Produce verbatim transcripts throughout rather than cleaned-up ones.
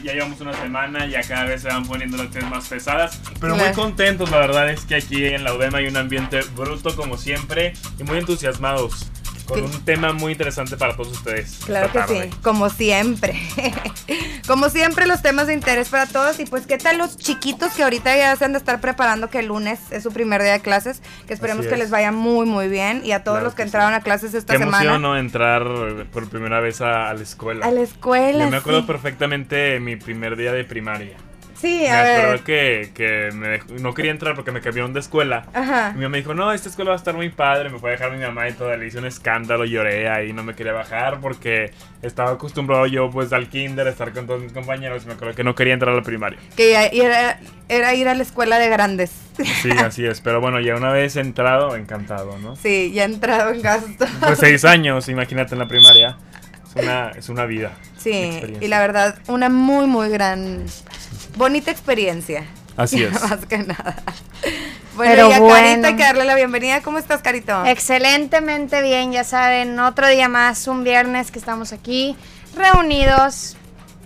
ya llevamos una semana, ya cada vez se van poniendo las cosas más pesadas, pero claro. muy contentos, la verdad es que aquí en la U D E M hay un ambiente bruto como siempre y muy entusiasmados. Con un tema muy interesante para todos ustedes. Claro que sí, como siempre. Como siempre, los temas de interés para todos. Y pues, ¿qué tal los chiquitos que ahorita ya se han de estar preparando, que el lunes es su primer día de clases? Que esperemos que les vaya muy, muy bien. Y a todos Claro los que, que entraron sí. a clases esta Qué semana. Qué emoción, ¿no? Entrar por primera vez a, a la escuela. A la escuela, Yo me acuerdo sí. perfectamente de mi primer día de primaria. Sí, a me ver. acuerdo que, que me dejó, no quería entrar porque me cambiaron de escuela. Ajá. Y mi mamá me dijo, no, esta escuela va a estar muy padre. Me fue a dejar mi mamá y todo. Le hice un escándalo, lloré ahí, no me quería bajar porque estaba acostumbrado yo pues al kinder, a estar con todos mis compañeros. Y me acuerdo que no quería entrar a la primaria. Que ya era, era ir a la escuela de grandes. Sí, así es. Pero bueno, ya una vez entrado, encantado, ¿no? Sí, ya he entrado en gasto. Pues seis años, imagínate en la primaria. Es una, es una vida. Sí, y la verdad, una muy, muy gran, bonita experiencia. Así es. Más que nada. Bueno, Pero y a bueno. Carito hay que darle la bienvenida. ¿Cómo estás, Carito? Excelentemente bien, ya saben, otro día más, un viernes que estamos aquí reunidos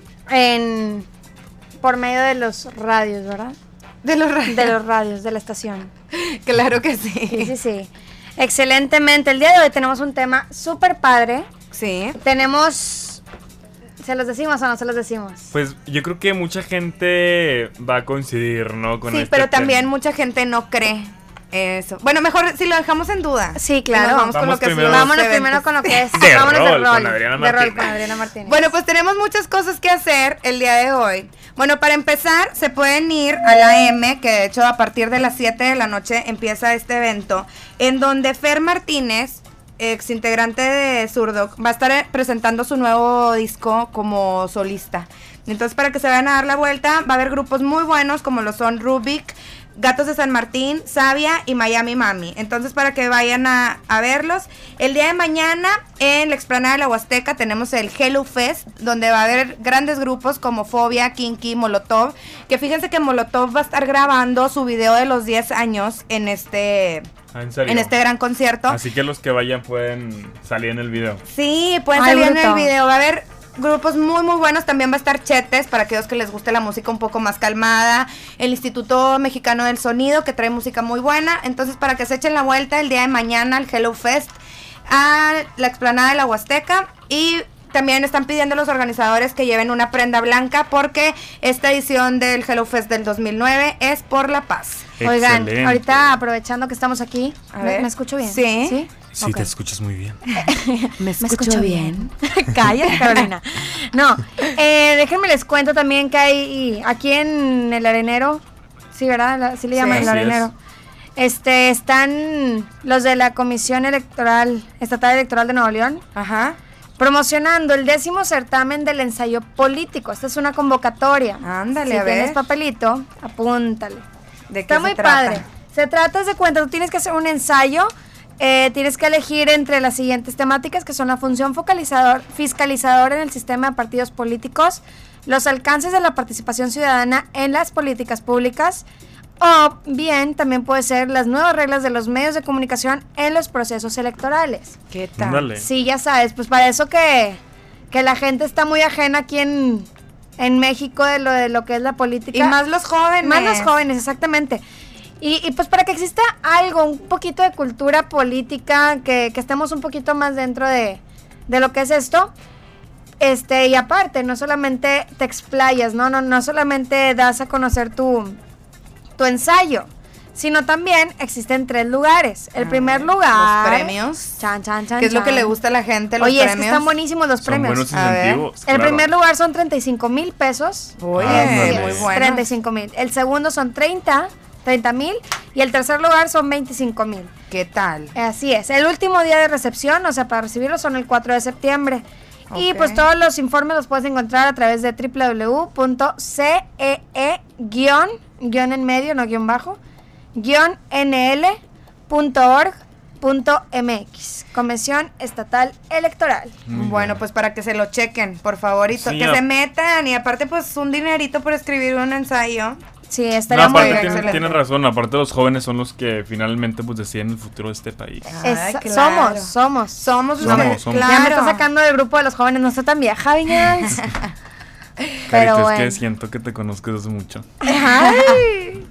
en por medio de los radios, ¿verdad? De los radios. De los radios, de la estación. Claro que sí. Sí, sí, sí. Excelentemente. El día de hoy tenemos un tema súper padre. Sí. Tenemos... ¿Se los decimos o no se los decimos? Pues yo creo que mucha gente va a coincidir, ¿no? Con Sí, este pero también tema. mucha gente no cree eso. Bueno, mejor si lo dejamos en duda. Sí, claro. Y nos vamos, con Vamos lo que primero- son los Vámonos eventos. primero con lo que es. De Vámonos rol, de rol. con Adriana De rol Martínez. con Adriana Martínez. Bueno, pues tenemos muchas cosas que hacer el día de hoy. Bueno, para empezar, se pueden ir a la M, que de hecho a partir de las siete de la noche empieza este evento, en donde Fer Martínez, ex integrante de Zurdo, va a estar presentando su nuevo disco como solista. Entonces, para que se vayan a dar la vuelta, va a haber grupos muy buenos como lo son Rubik, Gatos de San Martín, Sabia y Miami Mami. Entonces, para que vayan a, a verlos. El día de mañana, en la explanada de la Huasteca, tenemos el Hello Fest, donde va a haber grandes grupos como Fobia, Kinky, Molotov. Que fíjense que Molotov va a estar grabando su video de los diez años en este... Ah, ¿en serio? En este gran concierto. Así que los que vayan pueden salir en el video. Sí, pueden Ay, salir en bruto. el video. Va a haber grupos muy muy buenos. También va a estar Chetes, para aquellos que les guste la música un poco más calmada. El Instituto Mexicano del Sonido, que trae música muy buena. Entonces, para que se echen la vuelta el día de mañana al Hello Fest, a la explanada de la Huasteca. Y también están pidiendo a los organizadores que lleven una prenda blanca, porque esta edición del Hello Fest del dos mil nueve es por la paz. Oigan, Excelente. ahorita aprovechando que estamos aquí, A ¿me, ver. me escucho bien? Sí. ¿Sí? Sí, Ok. te escuchas muy bien. ¿Me escucho bien? Cállate, Carolina. No, eh, déjenme les cuento también que hay aquí en el Arenero, sí, ¿verdad? La- Sí le llaman Sí. el Así Arenero. Este, están los de la Comisión Electoral, Estatal Electoral de Nuevo León, Ajá. promocionando el décimo certamen del ensayo político. Esta es una convocatoria. Ándale, si a ver. tienes papelito, apúntale. ¿De Está qué muy se trata? padre. Se trata de cuenta, tú tienes que hacer un ensayo, eh, tienes que elegir entre las siguientes temáticas, que son la función focalizador, fiscalizadora en el sistema de partidos políticos, los alcances de la participación ciudadana en las políticas públicas, o bien también puede ser las nuevas reglas de los medios de comunicación en los procesos electorales. ¿Qué tal? Ándale. Sí, ya sabes, pues para eso que, que la gente está muy ajena aquí en, en México de lo, de lo que es la política. Y más los jóvenes. Más los jóvenes, exactamente. Y, y pues para que exista algo, un poquito de cultura política, que, que estemos un poquito más dentro de, de lo que es esto. Este, y aparte, no solamente te explayas, ¿no? No, no solamente das a conocer tu, tu ensayo, sino también existen tres lugares. El Ah, primer lugar... Los premios. Chan, chan, chan, ¿Qué es lo que chan. le gusta a la gente? Los Oye, es premios. que están buenísimos los Son premios. buenos A ver. incentivos. El claro. primer lugar son treinta y cinco mil pesos. Oye, Ándale. muy bueno. treinta y cinco mil. El segundo son treinta, treinta mil. Y el tercer lugar son veinticinco mil. ¿Qué tal? Así es. El último día de recepción, o sea, para recibirlos son el cuatro de septiembre. Y Ok. pues todos los informes los puedes encontrar a través de w w w punto c e e guión, guión en medio, no guión bajo, guión n l punto org punto m x, Convención Estatal Electoral. Muy Bueno, bien. pues para que se lo chequen, por favor, y to- Sí, que a- se metan. Y aparte, pues un dinerito por escribir un ensayo. Sí, No, estaría muy aparte bien. tiene- excelente. tienes razón, aparte los jóvenes son los que finalmente pues deciden el futuro de este país. Ay, Es- claro. Somos, somos. Somos, Somos, ustedes, somos. Ya me está claro. sacando del grupo de los jóvenes, no está tan vieja, Viñas. Pero Carito, es bueno. que siento que te conozco desde mucho. Ay.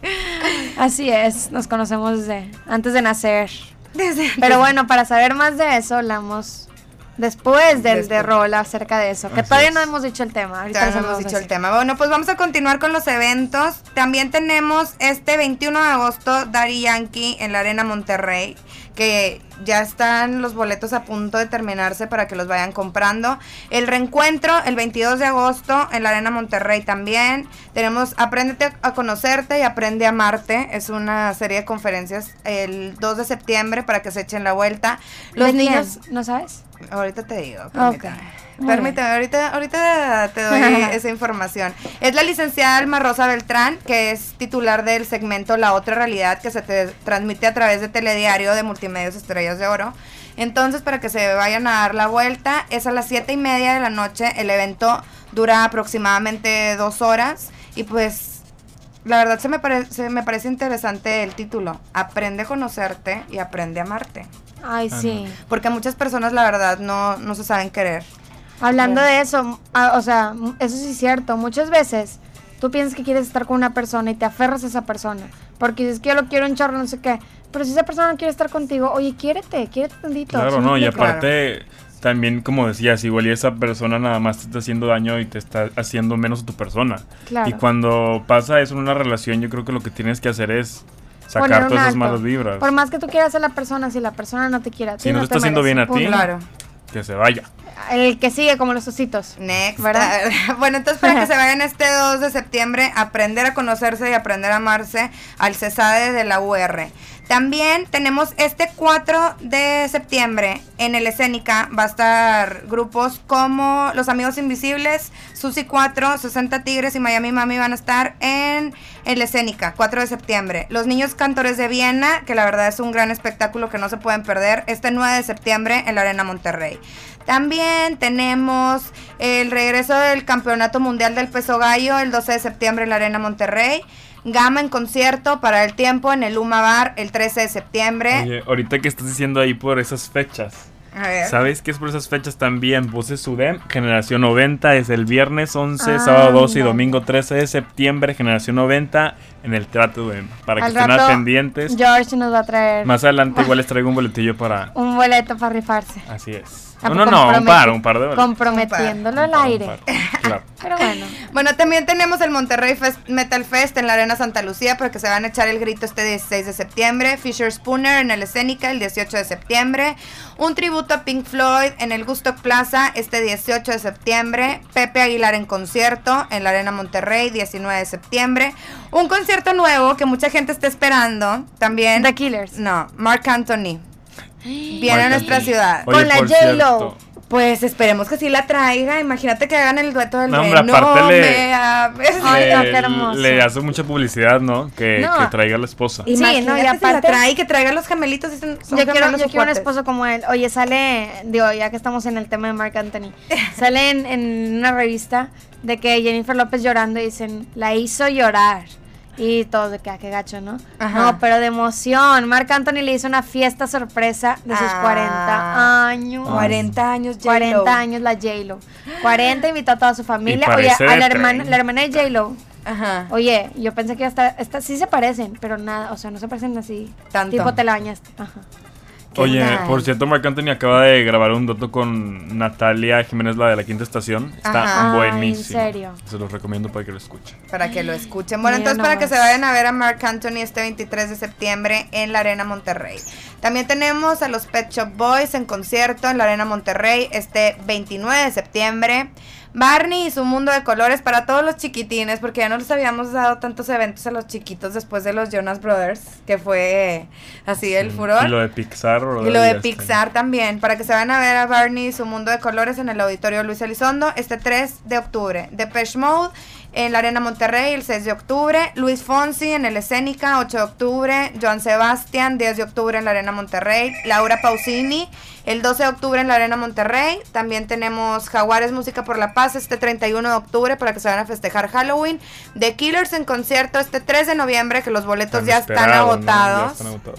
Así es, nos conocemos desde antes de nacer. Desde- Pero bueno, para saber más de eso, hablamos después del Después. de rol acerca de eso. Que Así todavía es. no hemos dicho el tema. Ahorita Ya les les hemos vamos a dicho el decir. tema. Bueno, pues vamos a continuar con los eventos. También tenemos este veintiuno de agosto Daddy Yankee en la Arena Monterrey, que ya están los boletos a punto de terminarse para que los vayan comprando. El reencuentro el veintidós de agosto en la Arena Monterrey también. Tenemos Apréndete a conocerte y Aprende a amarte. Es una serie de conferencias el dos de septiembre para que se echen la vuelta. Los ¿De quién? niños... ¿No sabes? Ahorita te digo, Ok, permítame. muy Permítame, ahorita, ahorita te doy esa información. Es la licenciada Alma Rosa Beltrán, que es titular del segmento La Otra Realidad, que se te transmite a través de Telediario de Multimedios Estrellas de Oro. Entonces, para que se vayan a dar la vuelta, es a las siete y media de la noche. El evento dura aproximadamente dos horas. Y pues, la verdad se me, parece, me parece interesante el título. Aprende a conocerte y aprende a amarte. Ay, Ah, sí. Porque muchas personas, la verdad, no, no se saben querer. Hablando Bien. de eso, ah, o sea, m- eso sí es cierto. Muchas veces tú piensas que quieres estar con una persona y te aferras a esa persona. Porque dices que yo lo quiero un chorro, no sé qué. Pero si esa persona no quiere estar contigo, oye, quiérete, quiérete tantito. Claro, ¿sí me no, y explico? aparte, también como decías, igual y esa persona nada más te está haciendo daño y te está haciendo menos a tu persona. Claro. Y cuando pasa eso en una relación, yo creo que lo que tienes que hacer es Poner sacar un todas esas alto. malas vibras. Por más que tú quieras a la persona, si la persona no te quiere a ti, Si no te te está haciendo merece, bien a ti, punto. Claro. que se vaya. El que sigue como los ositos. Next. ¿Verdad? Bueno, entonces para que se vayan este dos de septiembre, aprender a conocerse y aprender a amarse al CESADE de la U R. También tenemos este cuatro de septiembre en el Escénica. Va a estar grupos como Los Amigos Invisibles, Susi cuatro, sesenta Tigres y Miami Mami van a estar en el Escénica, cuatro de septiembre. Los Niños Cantores de Viena, que la verdad es un gran espectáculo que no se pueden perder, este nueve de septiembre en la Arena Monterrey. También tenemos el regreso del Campeonato Mundial del Peso Gallo el doce de septiembre en la Arena Monterrey. Gama en concierto para el tiempo en el Luma Bar el trece de septiembre. Oye, ahorita que estás diciendo ahí por esas fechas, A ver. ¿sabes qué es por esas fechas también? Puse Sudem, Generación noventa, es el viernes once, Ah, sábado doce y anda. domingo trece de septiembre, Generación noventa, en el Teatro Udem. Para que Al estén al rato, pendientes. George nos va a traer Más adelante igual les traigo un boletillo para... un boleto para rifarse. Así es. Ah, No, no, no, un compromet- par, un par de boletos. Comprometiéndolo al Un par, un aire. par. Claro. Pero bueno. Bueno, también tenemos el Monterrey Fest- Metal Fest en la Arena Santa Lucía porque se van a echar el grito este dieciséis de septiembre. Fisher Spooner en el Escénica el dieciocho de septiembre. Un tributo a Pink Floyd en el Gusto Plaza este dieciocho de septiembre. Pepe Aguilar en concierto en la Arena Monterrey diecinueve de septiembre. Un concierto nuevo que mucha gente está esperando también. The Killers. No, Mark Anthony. Viene a Marc nuestra Anthony. ciudad. Oye, Con la por J-Lo. cierto, Pues esperemos que sí la traiga. Imagínate que hagan el dueto del No, rey. hombre, aparte No le- me hables. Ay, no, le, qué hermoso. le hace mucha publicidad, ¿no? Que, No. que traiga a la esposa. Y- Imagínate no, y si la aparte- trae, que traiga los gemelitos. Dicen, son Yo quiero, gemelos yo o quiero un cuates. esposo como él. Oye, sale, digo, ya que estamos en el tema de Marc Anthony, sale en, en una revista de que Jennifer López llorando y dicen, la hizo llorar. Y todo de que, ah, qué gacho, ¿no? Ajá. No, pero de emoción. Marc Anthony le hizo una fiesta sorpresa de sus Ah. cuarenta años. cuarenta años, J-Lo. cuarenta años la J-Lo. cuarenta, invitó a toda su familia. Y Oye, parece a de la hermana, treinta. la hermana de J-Lo. Ajá. Oye, yo pensé que hasta, esta, sí se parecen, pero nada, o sea, no se parecen así. Tanto. Tipo te la bañaste. Ajá. ¿Qué Oye, tal? por cierto, Marc Anthony acaba de grabar un dueto con Natalia Jiménez, la de la Quinta Estación. Está Ajá. buenísimo. Ay, ¿en serio? Se los recomiendo para que lo escuchen. Para que lo escuchen. Bueno, Mira entonces para que nomás. se vayan a ver a Marc Anthony este veintitrés de septiembre en la Arena Monterrey. También tenemos a los Pet Shop Boys en concierto en la Arena Monterrey este veintinueve de septiembre. Barney y su mundo de colores para todos los chiquitines, porque ya no les habíamos dado tantos eventos a los chiquitos después de los Jonas Brothers, que fue así el Sí. furor. Y lo de Pixar. Y lo de este. Pixar también, para que se van a ver a Barney y su mundo de colores en el Auditorio Luis Elizondo este tres de octubre. Depeche Mode en la Arena Monterrey el seis de octubre. Luis Fonsi en el Escénica ocho de octubre. Joan Sebastián diez de octubre en la Arena Monterrey. Laura Pausini el doce de octubre en la Arena Monterrey. También tenemos Jaguares Música por la Paz este treinta y uno de octubre para que se vayan a festejar Halloween. The Killers en concierto este tres de noviembre, que los boletos Tan ya están esperado, ¿no? Ya agotados. están agotados.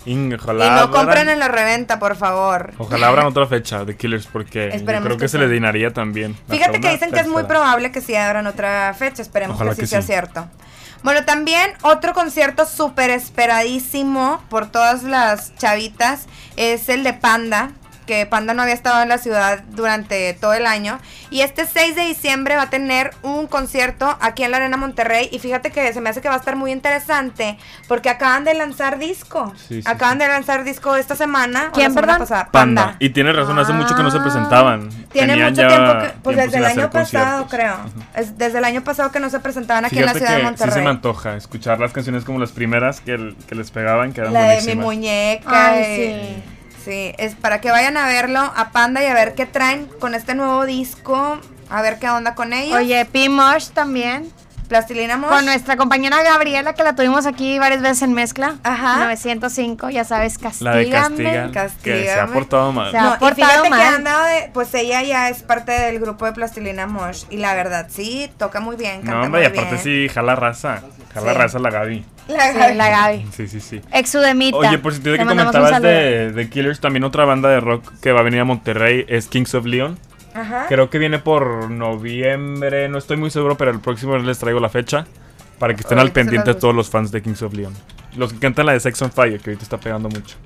Inga, ojalá Y no abran- compren en la reventa, por favor. Ojalá abran otra fecha de Killers porque yo Esperemos creo que, que se sí. le dinaría también. Fíjate Hasta que una dicen que es muy tercera. probable que sí abran otra fecha. Esperemos Ojalá que sí que sea sí. cierto. Bueno, también otro concierto súper esperadísimo por todas las chavitas es el de Panda, que Panda no había estado en la ciudad durante todo el año. Y este seis de diciembre va a tener un concierto aquí en la Arena Monterrey. Y fíjate que se me hace que va a estar muy interesante porque acaban de lanzar disco. Sí, sí, acaban sí. de lanzar disco esta semana. o ¿Quién, la semana perdón? pasada. Panda. Panda. Y tienes razón, hace mucho que no se Ah. presentaban. Tiene Tenían mucho ya tiempo que, pues tiempo desde sin el hacer año pasado, conciertos. creo. Ajá. Es desde el año pasado que no se presentaban aquí en la Fíjate ciudad de que sí Monterrey. se me antoja escuchar las canciones como las primeras que, el- que les pegaban, que eran La de mi buenísimas. muñeca. Ay, eh, sí. Sí, es para que vayan a verlo a Panda y a ver qué traen con este nuevo disco. A ver qué onda con ellos. Oye, P-Mosh también. Plastilina Mosh. Con nuestra compañera Gabriela, que la tuvimos aquí varias veces en mezcla. Ajá. novecientos cinco, ya sabes, La de castígame. Castigan, que se ha Castígame. portado mal. Se ha No, y portado fíjate que mal. han dado de, pues ella ya es parte del grupo de Plastilina Mosh y la verdad sí, toca muy bien, canta No, hombre, y muy aparte bien. sí, jala raza. Jala Sí. raza la Gaby. La Sí, Gaby. la Gaby. Sí, sí, sí. Exudemita. Oye, por si te Le que mandamos un comentabas saludo. de, de Killers, también otra banda de rock que va a venir a Monterrey es Kings of Leon. Ajá. Creo que viene por noviembre, no estoy muy seguro, pero el próximo les traigo la fecha para que estén al Ahorita se pendiente las busco. todos los fans de Kings of Leon. Los que cantan la de Sex on Fire, que ahorita está pegando mucho.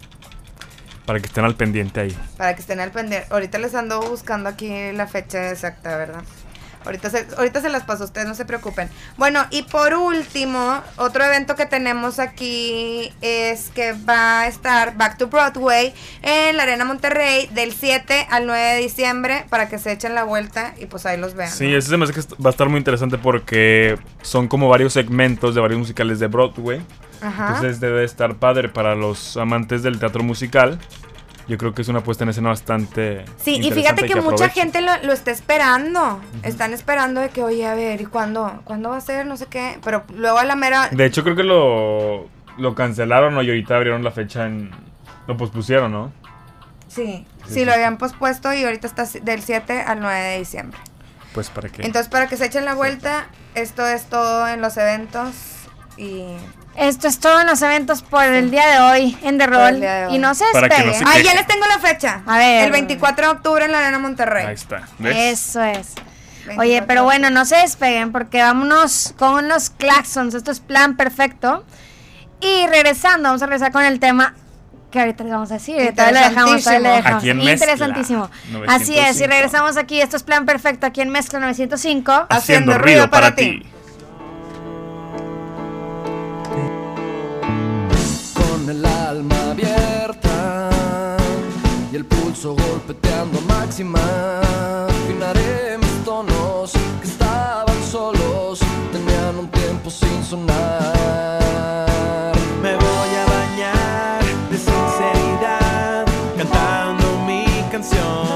Para que estén al pendiente ahí. Para que estén al pendiente. Ahorita les ando buscando aquí la fecha exacta, ¿verdad? Ahorita se, ahorita se las paso, ustedes no se preocupen. Bueno, y por último, otro evento que tenemos aquí es que va a estar Back to Broadway en la Arena Monterrey del siete al nueve de diciembre para que se echen la vuelta y pues ahí los vean. Sí, ¿no? ese se me hace que est- va a estar muy interesante porque son como varios segmentos de varios musicales de Broadway. Ajá. Entonces debe estar padre para los amantes del teatro musical. Yo creo que es una puesta en escena bastante Sí, y interesante fíjate que, mucha aprovechen. gente lo, lo está esperando. Están esperando de que, oye, a ver, ¿y cuándo? ¿Cuándo va a ser? No sé qué. Pero luego a la mera... De hecho, creo que lo, lo cancelaron, ¿no? Y ahorita abrieron la fecha en... Lo pospusieron, ¿no? Sí, Sí, sí, sí, lo sí. habían pospuesto y ahorita está del siete al nueve de diciembre. Pues para qué. Entonces, para que se echen la vuelta, esto es todo en los eventos y... Esto es todo en los eventos por el día de hoy en The Por Roll. el día de hoy. Y no se Para que no despeguen. se ¡Ay, ya queje. les tengo la fecha! A ver. El veinticuatro de octubre en la Arena Monterrey. Ahí está. ¿Ves? Eso es. veinticuatro Oye, pero de bueno, no se despeguen porque vámonos con los claxons. Esto es plan perfecto. Y regresando, vamos a regresar con el tema que ahorita les vamos a decir. Ahorita le dejamos, ahorita le dejamos. Aquí en Mezcla, Interesantísimo. novecientos Así es, y cinco. regresamos aquí. Esto es plan perfecto aquí en Mezcla novecientos cinco. Haciendo ruido para ti. Con el alma abierta y el pulso golpeteando a máxima, afinaré mis tonos que estaban solos, tenían un tiempo sin sonar. Me voy a bañar de sinceridad cantando mi canción.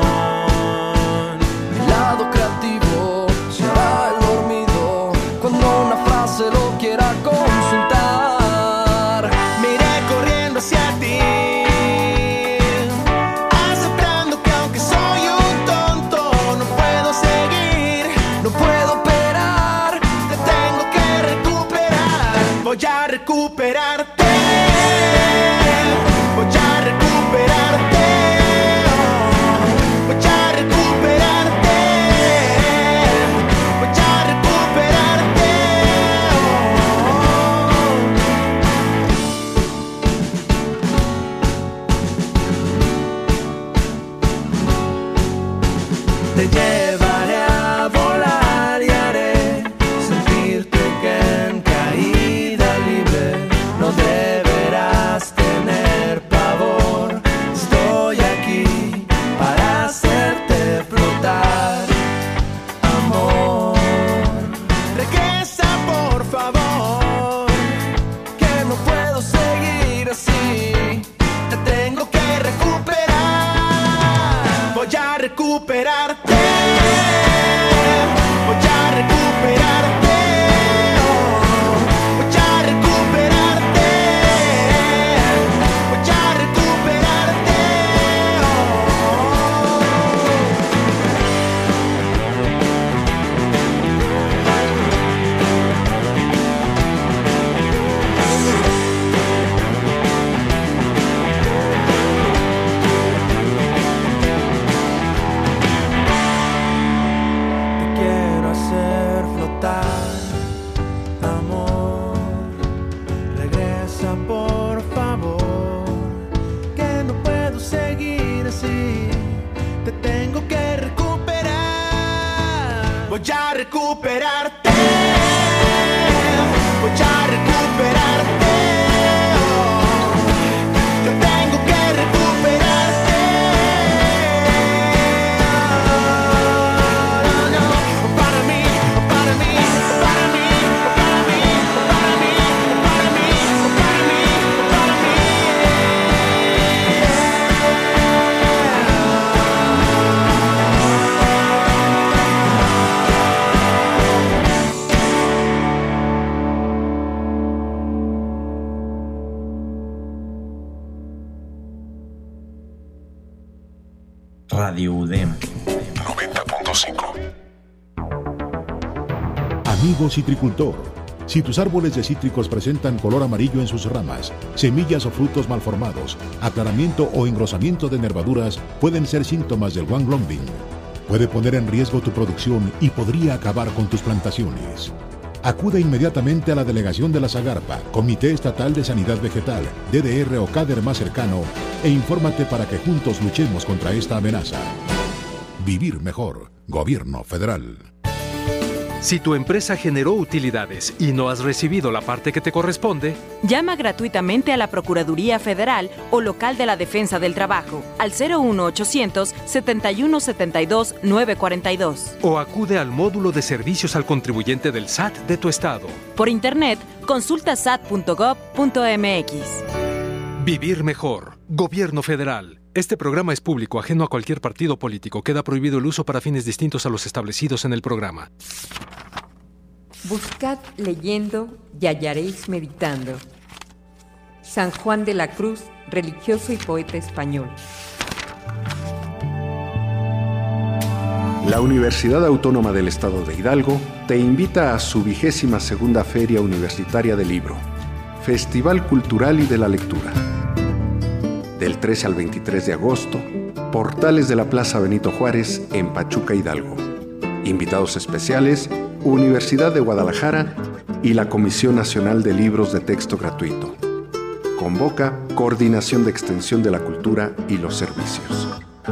Mi lado creativo será el dormido cuando una frase lo quiera consultar. Me iré corriendo hacia ti, aceptando que aunque soy un tonto no puedo seguir, No puedo esperar, te tengo que recuperar. Voy a recuperarte, voy a recuperarte, voy a recuperarte, voy a recuperarte. Te llevaré a volar y haré sentirte que en caída libre no deberás tener pavor. Estoy aquí para hacerte flotar, amor. Regresa por favor, que no puedo seguir así. Te tengo que recuperar. Voy a recuperarte. Voy a recuperarte. Voy a recuperarte. Voy a recuperarte. recuperarte, voy a recuperarte, oh, yo tengo que recuperarte, oh, no, no, para mí, para mí, para mí, para mí, para mí, para mí, para mí, para mí. Radio U D E M noventa punto cinco. Amigo citricultor, si tus árboles de cítricos presentan color amarillo en sus ramas, semillas o frutos malformados, aclaramiento o engrosamiento de nervaduras pueden ser síntomas del Wanglongbing. Puede poner en riesgo tu producción y podría acabar con tus plantaciones. Acude inmediatamente a la delegación de la Zagarpa, Comité Estatal de Sanidad Vegetal, D D R o CADER más cercano e infórmate para que juntos luchemos contra esta amenaza. Vivir mejor. Gobierno Federal. Si tu empresa generó utilidades y no has recibido la parte que te corresponde, llama gratuitamente a la Procuraduría Federal o Local de la Defensa del Trabajo al cero uno ochocientos, setenta y uno setenta y dos, nueve cuarenta y dos. O acude al módulo de servicios al contribuyente del S A T de tu estado. Por internet, consulta s a t punto gov punto m x. Vivir mejor. Gobierno Federal. Este programa es público, ajeno a cualquier partido político. Queda prohibido el uso para fines distintos a los establecidos en el programa. Buscad leyendo y hallaréis meditando. San Juan de la Cruz, religioso y poeta español. La Universidad Autónoma del Estado de Hidalgo te invita a su vigésima segunda Feria Universitaria del Libro, Festival Cultural y de la Lectura. Del trece al veintitrés de agosto, portales de la Plaza Benito Juárez en Pachuca, Hidalgo. Invitados especiales, Universidad de Guadalajara y la Comisión Nacional de Libros de Texto Gratuito. Convoca Coordinación de Extensión de la Cultura y los Servicios.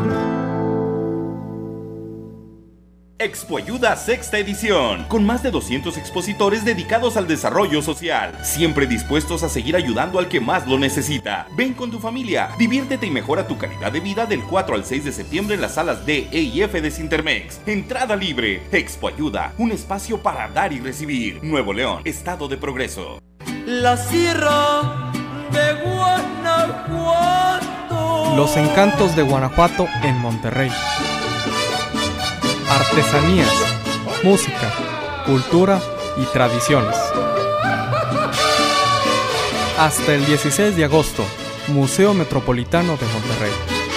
Expo Ayuda sexta edición, con más de doscientos expositores dedicados al desarrollo social, siempre dispuestos a seguir ayudando al que más lo necesita. Ven con tu familia, diviértete y mejora tu calidad de vida del cuatro al seis de septiembre en las salas D, E y F de Cintermex. Entrada libre. Expo Ayuda, un espacio para dar y recibir. Nuevo León, Estado de Progreso. La Sierra de Guanajuato. Los encantos de Guanajuato en Monterrey. Artesanías, música, cultura y tradiciones. Hasta el dieciséis de agosto, Museo Metropolitano de Monterrey.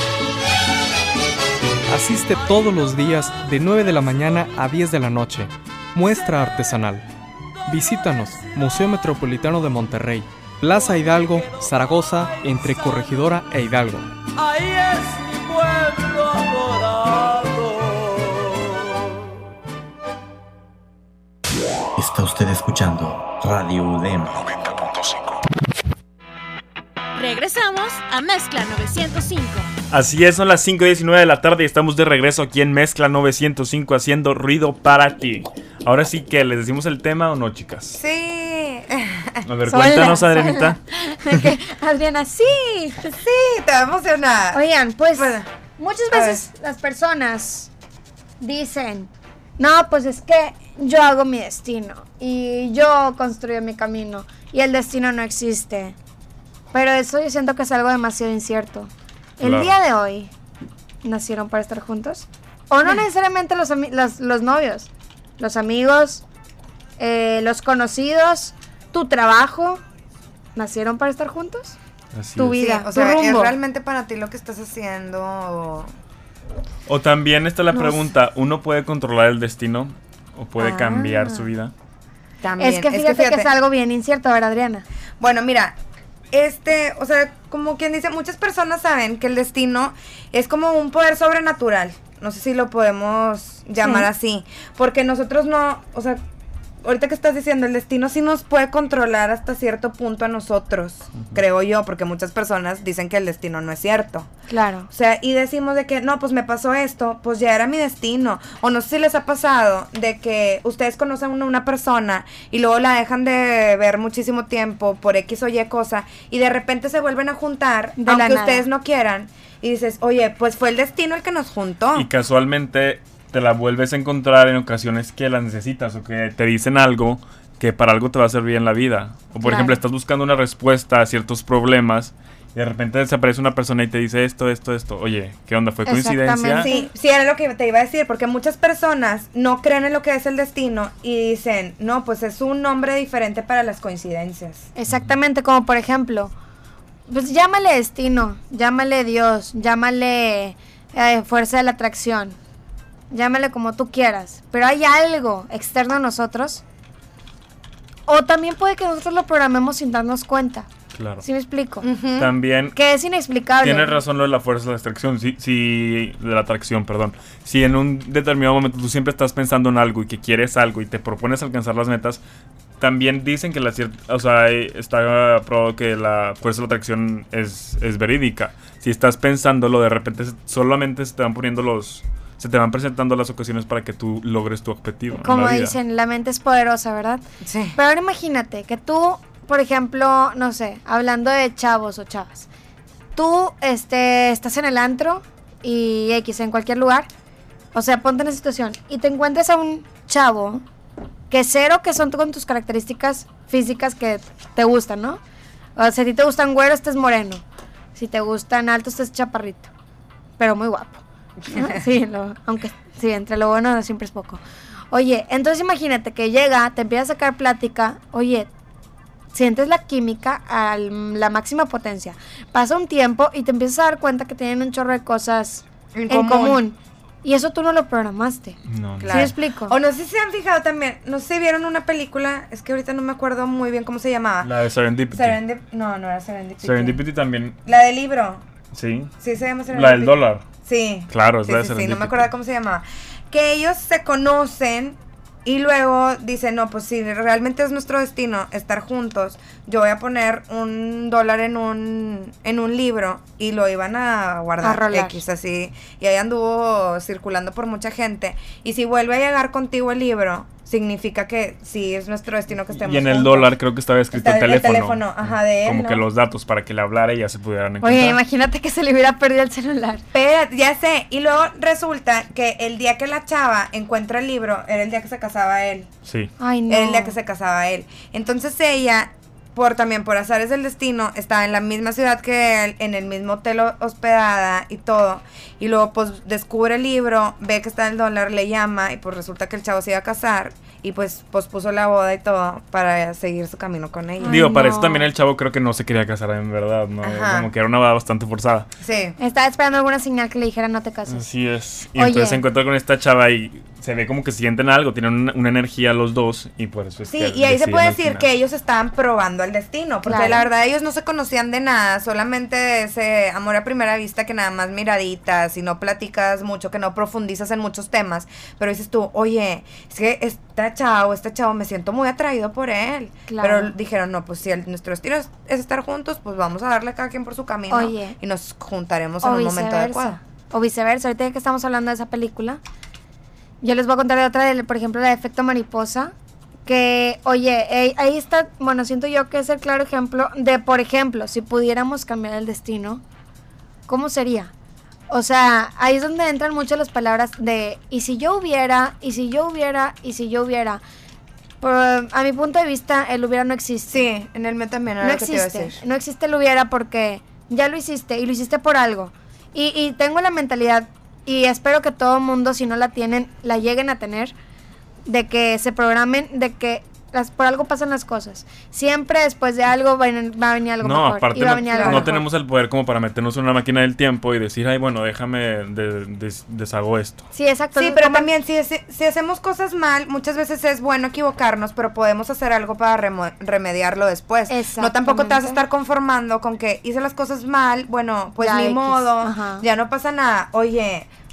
Asiste todos los días de nueve de la mañana a diez de la noche. Muestra artesanal. Visítanos, Museo Metropolitano de Monterrey, Plaza Hidalgo, Zaragoza, entre Corregidora e Hidalgo. Ahí es mi pueblo adorado. Está usted escuchando Radio U D E M noventa punto cinco. Regresamos a Mezcla novecientos cinco. Así es, son las cinco y diecinueve de la tarde y estamos de regreso aquí en Mezcla novecientos cinco haciendo ruido para ti. Ahora sí que, ¿les decimos el tema o no, chicas? Sí. A ver, sola, cuéntanos, Adrianita. Okay. Adriana, sí. Sí, te va a emocionar. Oigan, pues, bueno, muchas veces las personas dicen, no, pues es que yo hago mi destino y yo construyo mi camino y el destino no existe. Pero eso yo siento que es algo demasiado incierto. El Claro. día de hoy, ¿nacieron para estar juntos? O no necesariamente los, ami- los, los novios, los amigos, eh, los conocidos, tu trabajo, ¿nacieron para estar juntos? Así Tu es. vida, sí, o tu sea, ¿es rumbo. realmente para ti lo que estás haciendo? O, O también está la No pregunta, ¿uno puede controlar el destino o puede Ah. cambiar su vida? También. Es que fíjate que, es algo bien incierto, a ver, Adriana. Bueno, mira, este, o sea, como quien dice, muchas personas saben que el destino es como un poder sobrenatural. No sé si lo podemos llamar Sí. así. Porque nosotros no, o sea, ahorita que estás diciendo, el destino sí nos puede controlar hasta cierto punto a nosotros, uh-huh. creo yo, porque muchas personas dicen que el destino no es cierto. Claro. O sea, y decimos de que, no, pues me pasó esto, pues ya era mi destino. O no sé si les ha pasado de que ustedes conocen a una persona y luego la dejan de ver muchísimo tiempo por X o Y cosa, y de repente se vuelven a juntar, de aunque ustedes no quieran, y dices, oye, pues fue el destino el que nos juntó. Y casualmente te la vuelves a encontrar en ocasiones que la necesitas o que te dicen algo que para algo te va a servir en la vida. O por claro. ejemplo, estás buscando una respuesta a ciertos problemas y de repente desaparece una persona y te dice esto, esto, esto. Oye, ¿qué onda? ¿Fue coincidencia? Sí, sí, era lo que te iba a decir, porque muchas personas no creen en lo que es el destino y dicen, no, pues es un nombre diferente para las coincidencias. Exactamente, como por ejemplo, pues llámale destino, llámale Dios, llámale eh, fuerza de la atracción. Llámale como tú quieras, pero hay algo externo a nosotros, o también puede que nosotros lo programemos sin darnos cuenta. Claro. ¿Sí me explico? Uh-huh. También que es inexplicable. Tienes razón lo de la fuerza de la atracción, si, si de la atracción, perdón. Si en un determinado momento tú siempre estás pensando en algo y que quieres algo y te propones alcanzar las metas, también dicen que la cierta, o sea, está probado que la fuerza de la atracción es, es verídica. Si estás pensándolo, de repente solamente se te van poniendo los se te van presentando las ocasiones para que tú logres tu objetivo. Como en la vida. Dicen, la mente es poderosa, ¿verdad? Sí. Pero ahora imagínate que tú, por ejemplo, no sé, hablando de chavos o chavas, tú este, estás en el antro y X, en cualquier lugar, o sea, ponte en esa situación, y te encuentras a un chavo que cero que son con tus características físicas que te gustan, ¿no? O sea, si a ti te gustan güeros, este es moreno. Si te gustan altos, este es chaparrito. Pero muy guapo. ¿No? Sí, lo, aunque sí, entre lo bueno siempre es poco. Oye, entonces imagínate que llega, te empieza a sacar plática, oye, sientes la química a la máxima potencia. Pasa un tiempo y te empiezas a dar cuenta que tienen un chorro de cosas en, en común. común. Y eso tú no lo programaste. No, claro. ¿Sí me explico? O no sé si se han fijado también, no sé si vieron una película, es que ahorita no me acuerdo muy bien cómo se llamaba. La de Serendipity. Serendip no, no era Serendipity. Serendipity también. La del libro. Sí. Sí, se llama Serendipity. La del dólar. Sí. Claro, es sí, la de sí, Serendipity. Sí, no me acuerdo cómo se llamaba. Que ellos se conocen y luego dicen, no, pues si realmente es nuestro destino estar juntos, yo voy a poner un dólar en un en un libro, y lo iban a guardar a X así, y ahí anduvo circulando por mucha gente, y si vuelve a llegar contigo el libro, significa que sí es nuestro destino que estemos Y en el juntos. dólar creo que estaba escrito Está el teléfono. El teléfono, ajá, de él, Como ¿no? que los datos para que le hablara y ya se pudieran encontrar. Oye, imagínate que se le hubiera perdido el celular. Espérate, ya sé. Y luego resulta que el día que la chava encuentra el libro, era el día que se casaba él. Sí. Ay, no. Era el día que se casaba él. Entonces ella, por también por azares del destino, estaba en la misma ciudad que él, en el mismo hotel hospedada y todo. Y luego pues descubre el libro, ve que está el dólar, le llama, y pues resulta que el chavo se iba a casar. Y pues pospuso la boda y todo para seguir su camino con ella. Digo, Ay, para no. eso también el chavo creo que no se quería casar en verdad, ¿no? Ajá. Como que era una boda bastante forzada. Sí. Estaba esperando alguna señal que le dijera no te cases. Así es. Y Oye. entonces se encuentra con esta chava y se ve como que sienten algo, tienen una, una energía los dos, y por eso es Sí, que y ahí se deciden puede al decir final. que ellos estaban probando el destino, porque Claro. la verdad ellos no se conocían de nada, solamente ese amor a primera vista que nada más miraditas y no platicas mucho, que no profundizas en muchos temas, pero dices tú, oye, es que este chavo, este chavo me siento muy atraído por él. Claro. Pero dijeron, no, pues si el, nuestro destino es, es estar juntos, pues vamos a darle a cada quien por su camino. Oye. Y nos juntaremos en O un momento viceversa. adecuado. O viceversa, ahorita que estamos hablando de esa película, yo les voy a contar de otra, de, por ejemplo, la de Efecto Mariposa, que, oye, eh, ahí está, bueno, siento yo que es el claro ejemplo de, por ejemplo, si pudiéramos cambiar el destino, ¿cómo sería? O sea, ahí es donde entran mucho las palabras de, y si yo hubiera, y si yo hubiera, y si yo hubiera. Por, a mi punto de vista, el hubiera no existe. Sí, en el mío también era No lo que te iba a existe, decir. no existe el hubiera porque ya lo hiciste y lo hiciste por algo. Y, y tengo la mentalidad, y espero que todo el mundo, si no la tienen, la lleguen a tener, de que se programen, de que las, por algo pasan las cosas. Siempre después de algo va a venir, va a venir algo No, mejor. aparte y va a no, venir algo no mejor. tenemos el poder como para meternos en una máquina del tiempo y decir, ay, bueno, déjame, de, des- deshago esto. Sí, exacto. Sí, pero también si, si, si hacemos cosas mal, muchas veces es bueno equivocarnos, pero podemos hacer algo para remo- remediarlo después. No tampoco te vas a estar conformando con que hice las cosas mal, bueno, pues Ya, ni X. modo, Ajá. ya no pasa nada. Oye,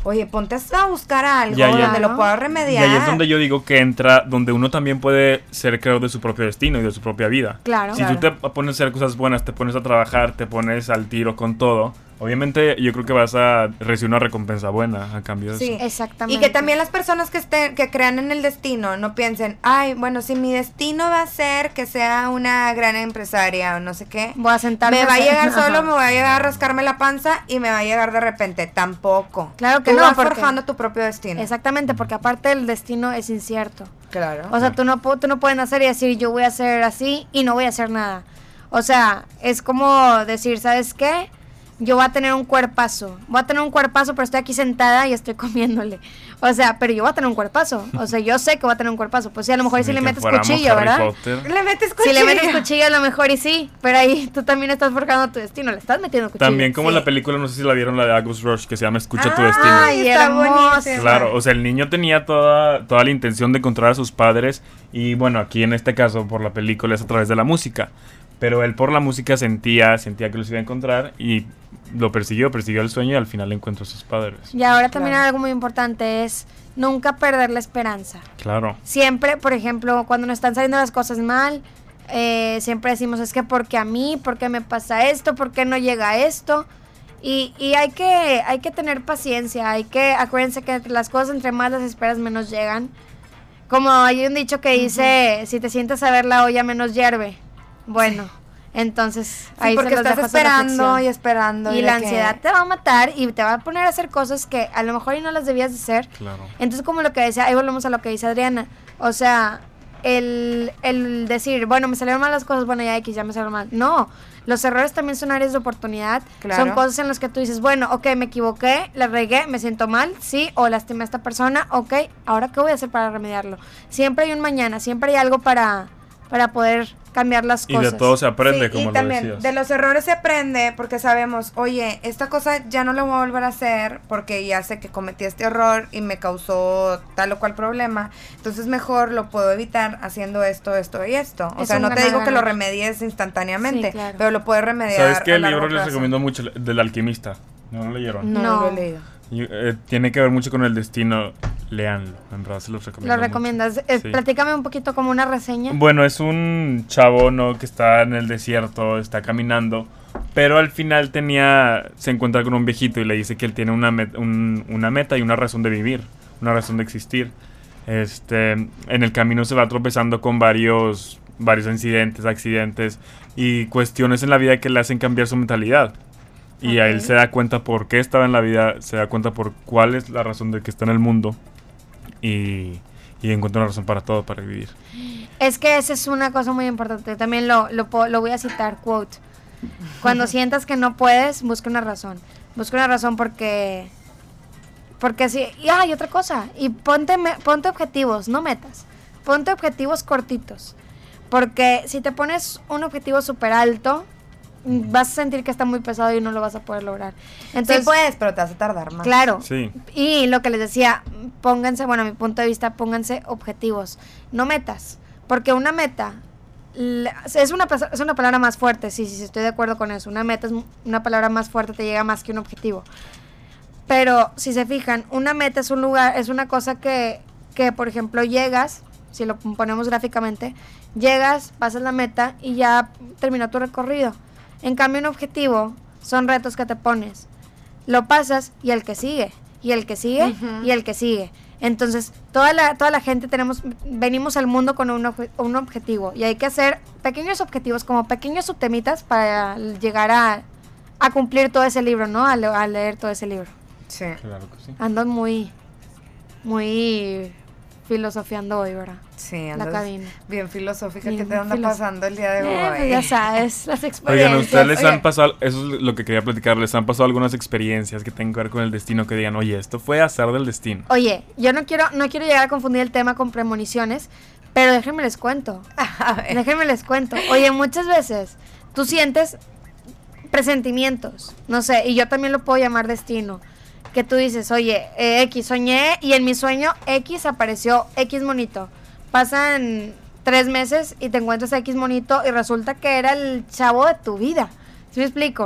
oye, ponte a buscar algo Y ahí- donde lo puedas Y remediar. ahí es donde yo digo que entra, donde uno también puede ser creador de su propio destino y de su propia vida. Claro. Si Claro. tú te pones a hacer cosas buenas, te pones a trabajar, te pones al tiro con todo, obviamente yo creo que vas a recibir una recompensa buena a cambio de Sí, eso. exactamente. Y que también las personas que estén, que crean en el destino, no piensen, ay, bueno, si mi destino va a ser que sea una gran empresaria o no sé qué, voy a sentarme me a va a hacer- llegar solo, Ajá. me va a llegar a rascarme la panza y me va a llegar de repente. Tampoco. Claro que Tú no, vas porque- forjando tu propio destino. Exactamente, porque aparte el destino es incierto. Claro. O sea, tú no, pu- tú no puedes nacer y decir yo voy a hacer así y no voy a hacer nada. O sea, es como decir, ¿sabes qué? Yo voy a tener un cuerpazo. Voy a tener un cuerpazo, pero estoy aquí sentada y estoy comiéndole. O sea, pero yo voy a tener un cuerpazo. O sea, yo sé que voy a tener un cuerpazo. Pues sí, a lo mejor Ni si le que metes fuéramos cuchillo, Harry ¿verdad? Potter. Le metes Si cuchillo. le metes cuchillo, a lo mejor y sí. Pero ahí tú también estás forjando tu destino. Le estás metiendo cuchillo. También como Sí. la película, no sé si la vieron, la de August Rush, que se llama Escucha tu Ay, destino. Ay, está hermosa. buenísima. Claro, o sea, el niño tenía toda, toda la intención de encontrar a sus padres y bueno, aquí en este caso por la película es a través de la música, pero él por la música sentía, sentía que los iba a encontrar y lo persiguió, persiguió el sueño y al final encontró a sus padres. Y ahora también Claro. algo muy importante es nunca perder la esperanza. Claro. Siempre, por ejemplo, cuando nos están saliendo las cosas mal, eh, siempre decimos, es que porque a mí, porque me pasa esto, porque no llega esto. Y, y hay que hay que tener paciencia, hay que, acuérdense que las cosas entre más las esperas, menos llegan. Como hay un dicho que dice, si te sientas a ver la olla, menos hierve. Bueno, entonces Sí, ahí se porque los estás dejo esa esperando reflexión. y esperando. Y de la que- ansiedad te va a matar y te va a poner a hacer cosas que a lo mejor y no las debías de hacer. Claro. Entonces, como lo que decía, ahí volvemos a lo que dice Adriana. O sea, el, el decir, bueno, me salieron mal las cosas, bueno, ya X, ya me salieron mal. No, los errores también son áreas de oportunidad. Claro. Son cosas en las que tú dices, bueno, ok, me equivoqué, la regué, me siento mal, sí, o lastimé a esta persona, ok, ¿ahora qué voy a hacer para remediarlo? Siempre hay un mañana, siempre hay algo para, para poder cambiar las Y cosas. de todo se aprende, Sí, como y lo también decías. de los errores se aprende porque sabemos, oye, esta cosa ya no la voy a volver a hacer porque ya sé que cometí este error y me causó tal o cual problema, entonces mejor lo puedo evitar haciendo esto, esto y esto. O Es sea, un no te digo que lo ganar-ganar. remedies instantáneamente, Sí, claro. pero lo puedes remediar. ¿Sabes qué a el largo libro les plazo. recomiendo mucho? El del alquimista. ¿No lo leyeron? No, No. no lo he leído. Y, eh, tiene que ver mucho con el destino. Leanlo, en verdad se los recomiendo. ¿Lo mucho. recomiendas? Eh, Sí. Platícame un poquito como una reseña. Bueno, es un chavo, ¿no? Que está en el desierto, está caminando, pero al final tenía, se encuentra con un viejito y le dice que él tiene una, met- un- una meta y una razón de vivir, una razón de existir. Este, en el camino se va tropezando con varios, varios incidentes, accidentes y cuestiones en la vida que le hacen cambiar su mentalidad. Y a él Ok. se da cuenta por qué estaba en la vida, se da cuenta por cuál es la razón de que está en el mundo y, y encuentra una razón para todo, para vivir. Es que esa es una cosa muy importante. También lo, lo, puedo- lo voy a citar, quote. Cuando sientas que no puedes, busca una razón. Busca una razón porque... Porque sí... Y hay otra cosa. Y ponte, me- ponte objetivos, no metas. Ponte objetivos cortitos. Porque si te pones un objetivo súper alto, mm, vas a sentir que está muy pesado y no lo vas a poder lograr. Entonces, sí puedes, pero te vas a tardar más. Claro. Sí. Y lo que les decía, pónganse, bueno, a mi punto de vista, pónganse objetivos, no metas. Porque una meta la- es una, pas- es una palabra más fuerte, sí, sí, sí, estoy de acuerdo con eso. Una meta es m- una palabra más fuerte, te llega más que un objetivo. Pero si se fijan, una meta es un lugar, es una cosa que, que por ejemplo, llegas, si lo ponemos gráficamente, llegas, pasas la meta y ya terminó tu recorrido. En cambio, un objetivo son retos que te pones. Lo pasas y el que sigue, y el que sigue, Ujú. y el que sigue. Entonces, toda la, toda la gente tenemos, venimos al mundo con un, obje- un objetivo y hay que hacer pequeños objetivos, como pequeños subtemitas para llegar a, a cumplir todo ese libro, ¿no? A, le- a leer todo ese libro. Sí. Claro que sí. Ando muy, muy filosofiando hoy, ¿verdad? Sí, La andas cabina. bien filosófica. Bien ¿Qué te anda filos- pasando el día de Eh, hoy? pues ya sabes, las experiencias. Oigan, ¿a ustedes les Oye. han pasado, eso es lo que quería platicar, les han pasado algunas experiencias que tengan que ver con el destino que digan, oye, esto fue azar del destino? Oye, yo no quiero, no quiero llegar a confundir el tema con premoniciones, pero déjenme les cuento. Déjenme les cuento. Oye, muchas veces tú sientes presentimientos, no sé, y yo también lo puedo llamar destino. Que tú dices, oye, eh, X, soñé y en mi sueño X apareció X monito. Pasan tres meses y te encuentras a X monito y resulta que era el chavo de tu vida. ¿Sí me explico?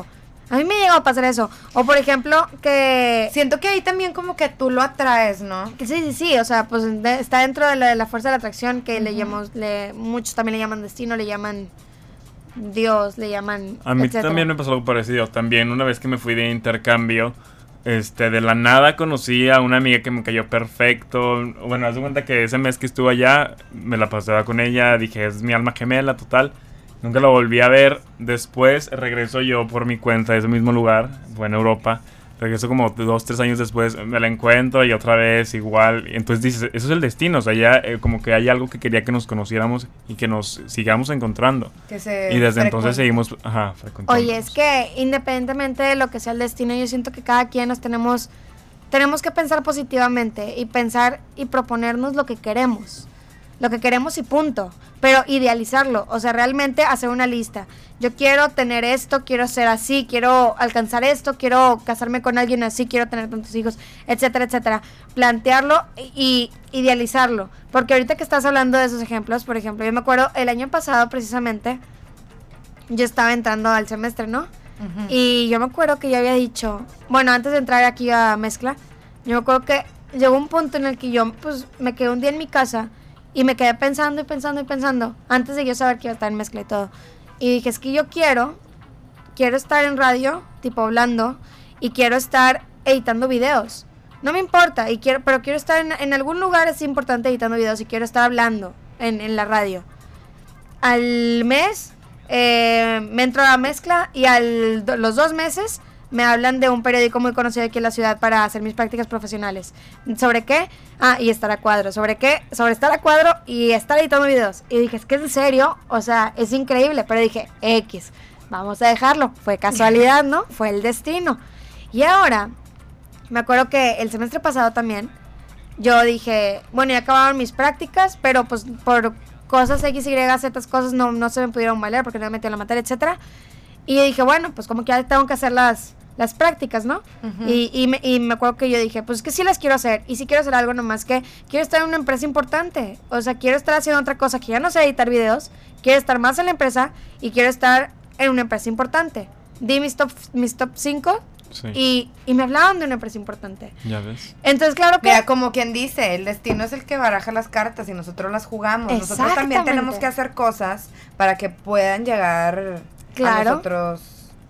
A mí me llegó a pasar eso. O por ejemplo, que... Siento que ahí también como que tú lo atraes, ¿no? Que sí, sí, sí. O sea, pues de- está dentro de la, de la fuerza de la atracción, que le llamamos, le, muchos también le llaman destino, le llaman Dios, le llaman... A mí etcétera. también me pasó algo parecido. También una vez que me fui de intercambio, este, de la nada conocí a una amiga que me cayó perfecto. Bueno, haz de cuenta que ese mes que estuve allá, me la pasaba con ella, dije, es mi alma gemela, total. Nunca la volví a ver. Después regreso yo por mi cuenta a ese mismo lugar, fue en Europa. Regreso como dos, tres años después, me la encuentro y otra vez igual. Y entonces dices, eso es el destino, o sea, ya eh, como que hay algo que quería que nos conociéramos y que nos sigamos encontrando. Que se Y desde entonces frecuenten. seguimos, ajá, frecuentando. Oye, es que independientemente de lo que sea el destino, yo siento que cada quien nos tenemos, tenemos que pensar positivamente y pensar y proponernos lo que queremos. Lo que queremos y punto. Pero idealizarlo, o sea, realmente hacer una lista. Yo quiero tener esto, quiero ser así, quiero alcanzar esto, quiero casarme con alguien así, quiero tener tantos hijos, etcétera, etcétera. Plantearlo y idealizarlo. Porque ahorita que estás hablando de esos ejemplos, por ejemplo, yo me acuerdo el año pasado precisamente, yo estaba entrando al semestre, ¿no? Ujú. Y yo me acuerdo que yo había dicho, bueno, antes de entrar aquí a mezcla, yo me acuerdo que llegó un punto en el que yo pues me quedé un día en mi casa y me quedé pensando y pensando y pensando, antes de yo saber que iba a estar en mezcla y todo. Y dije, es que yo quiero, quiero estar en radio, tipo hablando, y quiero estar editando videos. No me importa, y quiero, pero quiero estar en, en algún lugar, es importante editando videos, y quiero estar hablando en, en la radio. Al mes eh, me entro a la mezcla y al do- los dos meses me hablan de un periódico muy conocido aquí en la ciudad para hacer mis prácticas profesionales. ¿Sobre qué? Ah, y estar a cuadro. ¿Sobre qué? Sobre estar a cuadro y estar editando videos. Y dije, es que es en serio, o sea, es increíble. Pero dije, X, vamos a dejarlo. Fue casualidad, ¿no? Fue el destino. Y ahora, me acuerdo que el semestre pasado también, yo dije, bueno, ya acabaron mis prácticas, pero pues por cosas X, Y, Z, cosas no, no se me pudieron valer porque no me metí en la materia, etcétera. Y yo dije, bueno, pues como que ya tengo que hacer las, las prácticas, ¿no? Ujú. y, y, me, y me acuerdo que yo dije, pues es que sí las quiero hacer. Y sí quiero hacer algo nomás que quiero estar en una empresa importante. O sea, quiero estar haciendo otra cosa que ya no sé editar videos. Quiero estar más en la empresa y quiero estar en una empresa importante. Di mis top mis top cinco Sí. y, y me hablaban de una empresa importante. Ya ves. Entonces, claro que... Mira, como quien dice, el destino es el que baraja las cartas y nosotros las jugamos. Nosotros también Exactamente. tenemos que hacer cosas para que puedan llegar Claro. a nosotros.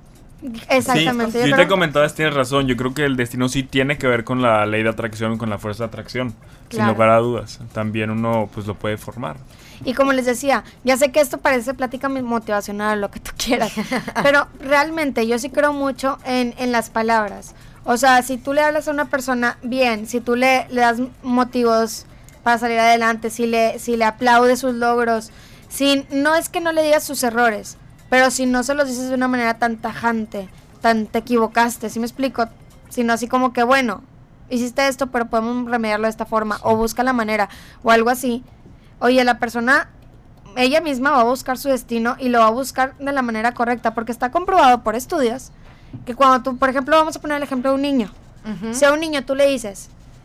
Exactamente. Sí, yo sí creo- te comentabas, tienes razón. Yo creo que el destino sí tiene que ver con la ley de atracción, con la fuerza de atracción. Sin Claro. lugar a dudas. También uno pues lo puede formar. Y como les decía, ya sé que esto parece plática motivacional, lo que tú quieras, pero realmente yo sí creo mucho en, en las palabras. O sea, si tú le hablas a una persona bien, si tú le, le das motivos para salir adelante, si le, si le aplaudes sus logros, si, no es que no le digas sus errores, pero si no se los dices de una manera tan tajante, tan te equivocaste, ¿sí me explico? Sino así como que, bueno, hiciste esto, pero podemos remediarlo de esta forma, o busca la manera, o algo así. Oye, la persona, ella misma va a buscar su destino y lo va a buscar de la manera correcta, porque está comprobado por estudios que cuando tú, por ejemplo, vamos a poner el ejemplo de un niño. Ujú. Si a un niño tú le dices,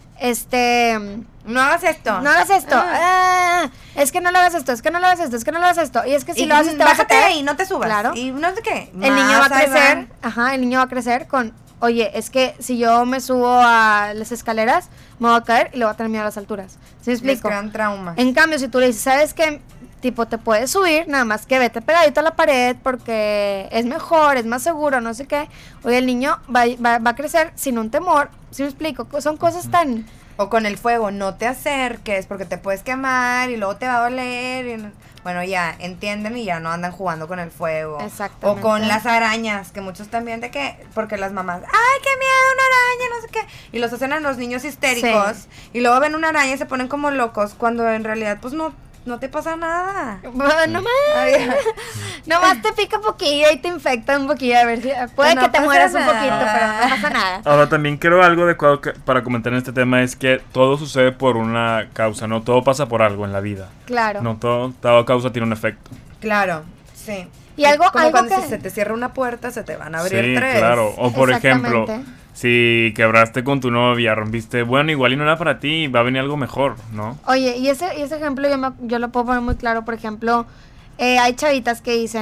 este, no hagas esto, no hagas esto, Ah. ah, es que no lo hagas esto, es que no lo hagas esto, es que no lo hagas esto, y es que si Y lo haces te vas a bájate caer. ahí, no te subas. Claro. Y no sé qué. El niño va a Más ahí crecer, van. ajá, el niño va a crecer con, oye, es que si yo me subo a las escaleras, me voy a caer y le voy a tener miedo a las alturas. ¿Sí me Les explico? crean traumas. En cambio, si tú le dices, ¿sabes qué? Tipo, te puedes subir, nada más que vete pegadito a la pared porque es mejor, es más seguro, no sé qué. Oye, el niño va, va, va a crecer sin un temor. ¿Sí me explico? Son cosas tan... O con el fuego, no te acerques porque te puedes quemar y luego te va a doler. y no- Bueno, ya entienden y ya no andan jugando con el fuego. Exactamente. O con las arañas, que muchos también de que, porque las mamás, ¡ay, qué miedo, una araña! No sé qué. Y los hacen a los niños histéricos. Y luego ven una araña y se ponen como locos cuando en realidad, pues no, no te pasa nada. No más. Nomás te pica poquillo y te infecta un poquillo. A ver si puede No que te pasa mueras un nada. poquito, pero no pasa nada. Ahora también creo algo adecuado que- para comentar en este tema es que todo sucede por una causa, no todo pasa por algo en la vida. Claro. No todo, toda causa tiene un efecto. Claro, sí. Y algo- como algo cuando que- si se te cierra una puerta, se te van a abrir Sí, tres. claro. O por ejemplo, Exactamente. si quebraste con tu novia, rompiste, bueno, igual y no era para ti, va a venir algo mejor, ¿no? Oye, y ese, y ese ejemplo yo, me- yo lo puedo poner muy claro. Por ejemplo, eh, hay chavitas que dicen,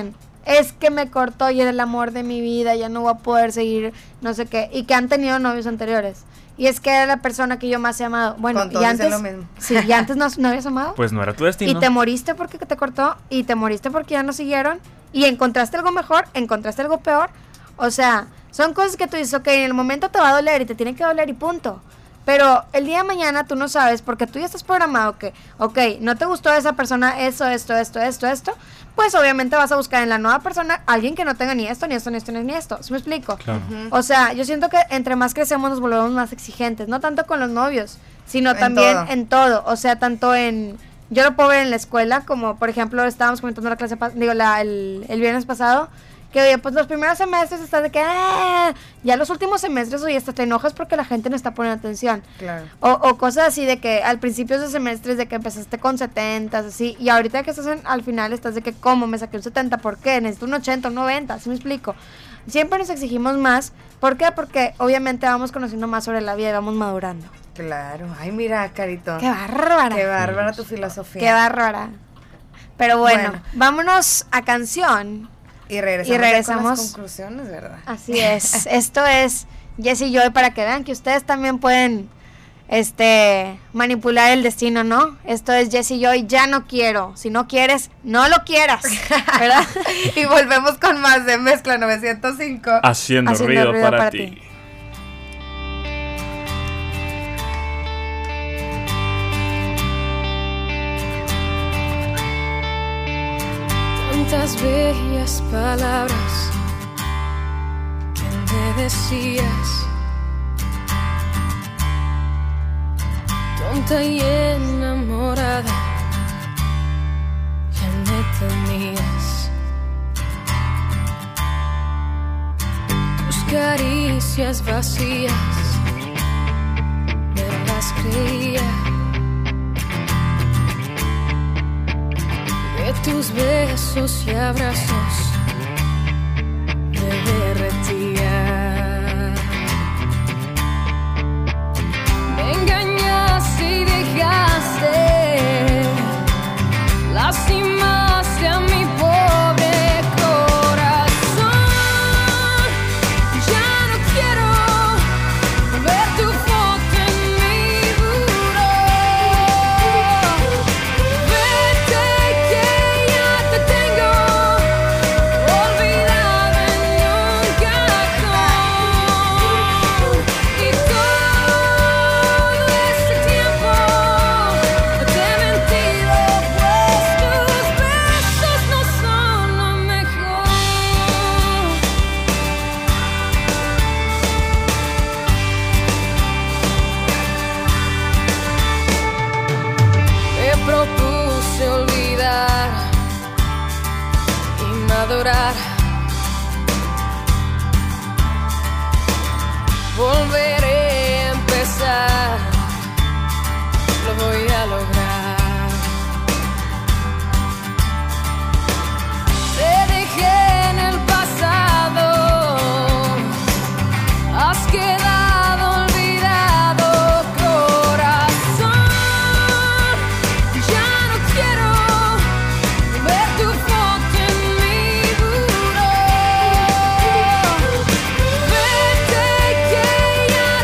es que me cortó y era el amor de mi vida, ya no voy a poder seguir, no sé qué, y que han tenido novios anteriores. Y es que era la persona que yo más he amado. Bueno, Con todos y antes, es lo mismo. sí, y antes no, no habías amado. Pues no era tu destino. Y te moriste porque te cortó, y te moriste porque ya no siguieron, y encontraste algo mejor, encontraste algo peor. O sea, son cosas que tú dices, ok, en el momento te va a doler y te tiene que doler y punto. Pero el día de mañana tú no sabes, porque tú ya estás programado que, ok, no te gustó esa persona, eso, esto, esto, esto, esto, pues obviamente vas a buscar en la nueva persona alguien que no tenga ni esto, ni esto, ni esto, ni esto. ¿Sí me explico? Claro. Ujú. O sea, yo siento que entre más crecemos nos volvemos más exigentes, no tanto con los novios, sino En también todo. en todo. O sea, tanto en... Yo lo puedo ver en la escuela, como por ejemplo estábamos comentando la clase, pas- digo, la, el, el viernes pasado, que oye, pues los primeros semestres estás de que, ah, ya los últimos semestres, oye, hasta te enojas porque la gente no está poniendo atención. Claro. O, o cosas así de que al principio de semestres de que empezaste con setenta, así, y ahorita que estás en- al final estás de que, ¿cómo? Me saqué un setenta, ¿por qué? Necesito un ochenta, un noventa, ¿sí me explico? Siempre nos exigimos más, ¿por qué? Porque obviamente vamos conociendo más sobre la vida y vamos madurando. Claro. Ay, mira, Carito. ¡Qué bárbara! Qué bárbara tu filosofía. ¡Qué bárbara! Pero bueno, Bueno. vámonos a canción. Y regresamos, Y ya con regresamos. las conclusiones, ¿verdad? Así es. Esto es Jessie Joy, para que vean que ustedes también pueden este manipular el destino, ¿no? Esto es Jessie Joy, ya no quiero. Si no quieres, no lo quieras, ¿verdad? Y volvemos con más de Mezcla novecientos cinco. Haciendo, Haciendo ruido, ruido para, para ti. ti. Tantas bellas palabras que me decías, tonta y enamorada, ya me tenías. Tus caricias vacías me las creía. De tus besos y abrazos me derretía. Me engañaste y dejaste, lastimaste a mi pobre corazón. Ya no quiero ver tu foto en mi buró. Vete que ya te tengo olvidado en un cajón. Y todo este tiempo te he mentido, pues tus besos no son lo mejor. Me propuse olvidar y madurar, volveré a empezar, lo voy a lograr. Te dejé en el pasado, has quedado olvidado, corazón. Ya no quiero ver tu foto en mi buró. Vete que ya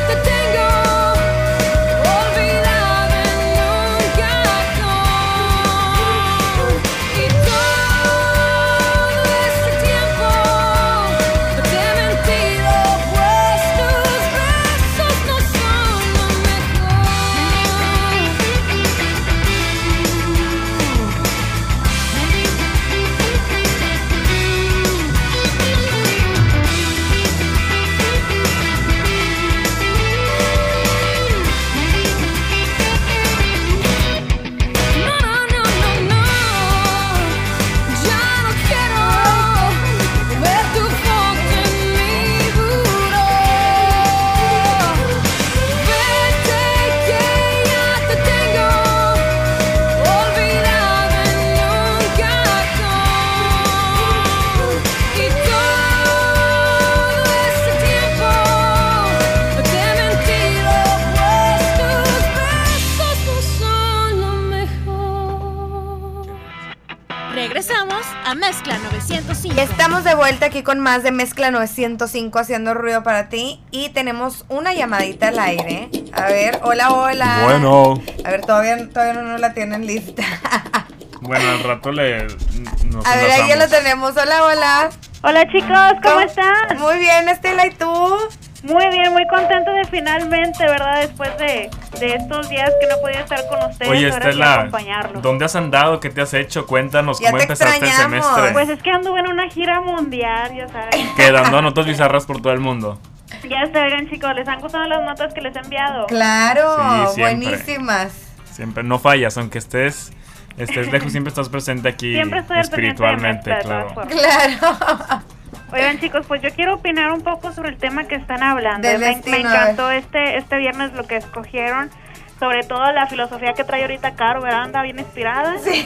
Regresamos a Mezcla novecientos cinco. Estamos de vuelta aquí con más de Mezcla novecientos cinco haciendo ruido para ti y tenemos una llamadita al aire. A ver, hola, hola. Bueno. A ver, todavía, todavía no la tienen lista. Bueno, al rato le nos A ver, ahí ya enlazamos. la tenemos. Hola, hola. Hola chicos, ¿cómo están? Muy bien, Estela, ¿y tú? Muy bien, muy contento de finalmente, ¿verdad? Después de, de estos días que no podía estar con ustedes, Oye, ahora sí Estela, acompañarlos. ¿dónde has andado? ¿Qué te has hecho? Cuéntanos, Ya ¿cómo te empezaste el extrañamos. semestre? Pues es que anduve en una gira mundial, ya saben. Quedando notas bizarras por todo el mundo. Ya se oigan chicos, ¿les han gustado las notas que les he enviado? Claro, Sí, siempre. buenísimas. Siempre, no fallas, aunque estés, estés lejos, siempre estás presente aquí Siempre estoy al pendiente de espiritualmente, Mezcla, de claro. todas formas. Claro. Oigan chicos, pues yo quiero opinar un poco sobre el tema que están hablando. Del Me, destino, me encantó este, este viernes lo que escogieron, sobre todo la filosofía que trae ahorita Caro, ¿verdad? Anda bien inspirada. Sí.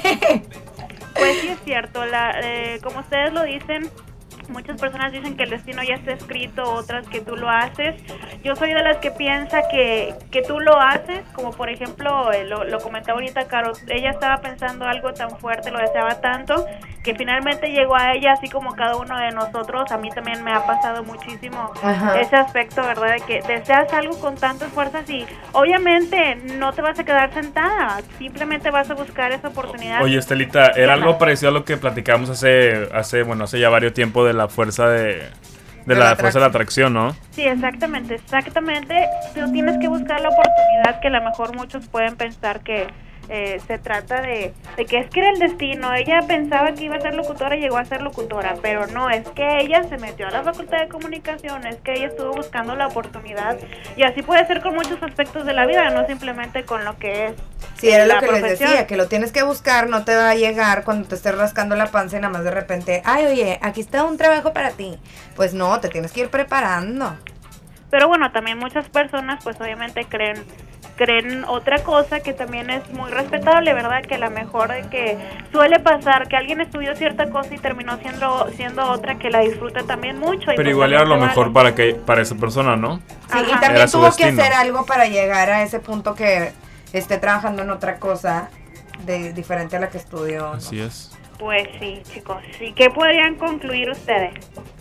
Pues sí es cierto, la, eh, como ustedes lo dicen, muchas personas dicen que el destino ya está escrito, otras que tú lo haces. Yo soy de las que piensa que, que tú lo haces, como por ejemplo, eh, lo, lo comentaba ahorita Caro, ella estaba pensando algo tan fuerte, lo deseaba tanto, que finalmente llegó a ella, así como cada uno de nosotros. A mí también me ha pasado muchísimo Ajá. ese aspecto, ¿verdad? De que deseas algo con tantas fuerzas y obviamente no te vas a quedar sentada, simplemente vas a buscar esa oportunidad. Oye, Estelita, era algo parecido a lo que platicamos hace, hace bueno, hace ya varios tiempos de la fuerza de, de, De la, la fuerza de la atracción, ¿no? Sí, exactamente, exactamente. Tú tienes que buscar la oportunidad que a lo mejor muchos pueden pensar que eh, se trata de, de que es que era el destino. Ella pensaba que iba a ser locutora y llegó a ser locutora, pero no, es que ella se metió a la facultad de comunicación, es que ella estuvo buscando la oportunidad y así puede ser con muchos aspectos de la vida, no simplemente con lo que es. Sí, era la lo que les profesión. decía, que lo tienes que buscar, no te va a llegar cuando te estés rascando la panza y nada más de repente, ay, oye, aquí está un trabajo para ti. Pues no, te tienes que ir preparando. Pero bueno, también muchas personas pues obviamente creen creen otra cosa que también es muy respetable, ¿verdad? Que a lo mejor de que suele pasar que alguien estudió cierta cosa y terminó siendo siendo otra que la disfruta también mucho. Y Pero pues igual también era lo se vale. mejor para que para esa persona, ¿no? Sí, Ajá. y también Era su tuvo que destino. hacer algo para llegar a ese punto que esté trabajando en otra cosa de diferente a la que estudió, ¿no? Así es. Pues sí, chicos. ¿Y qué podrían concluir ustedes?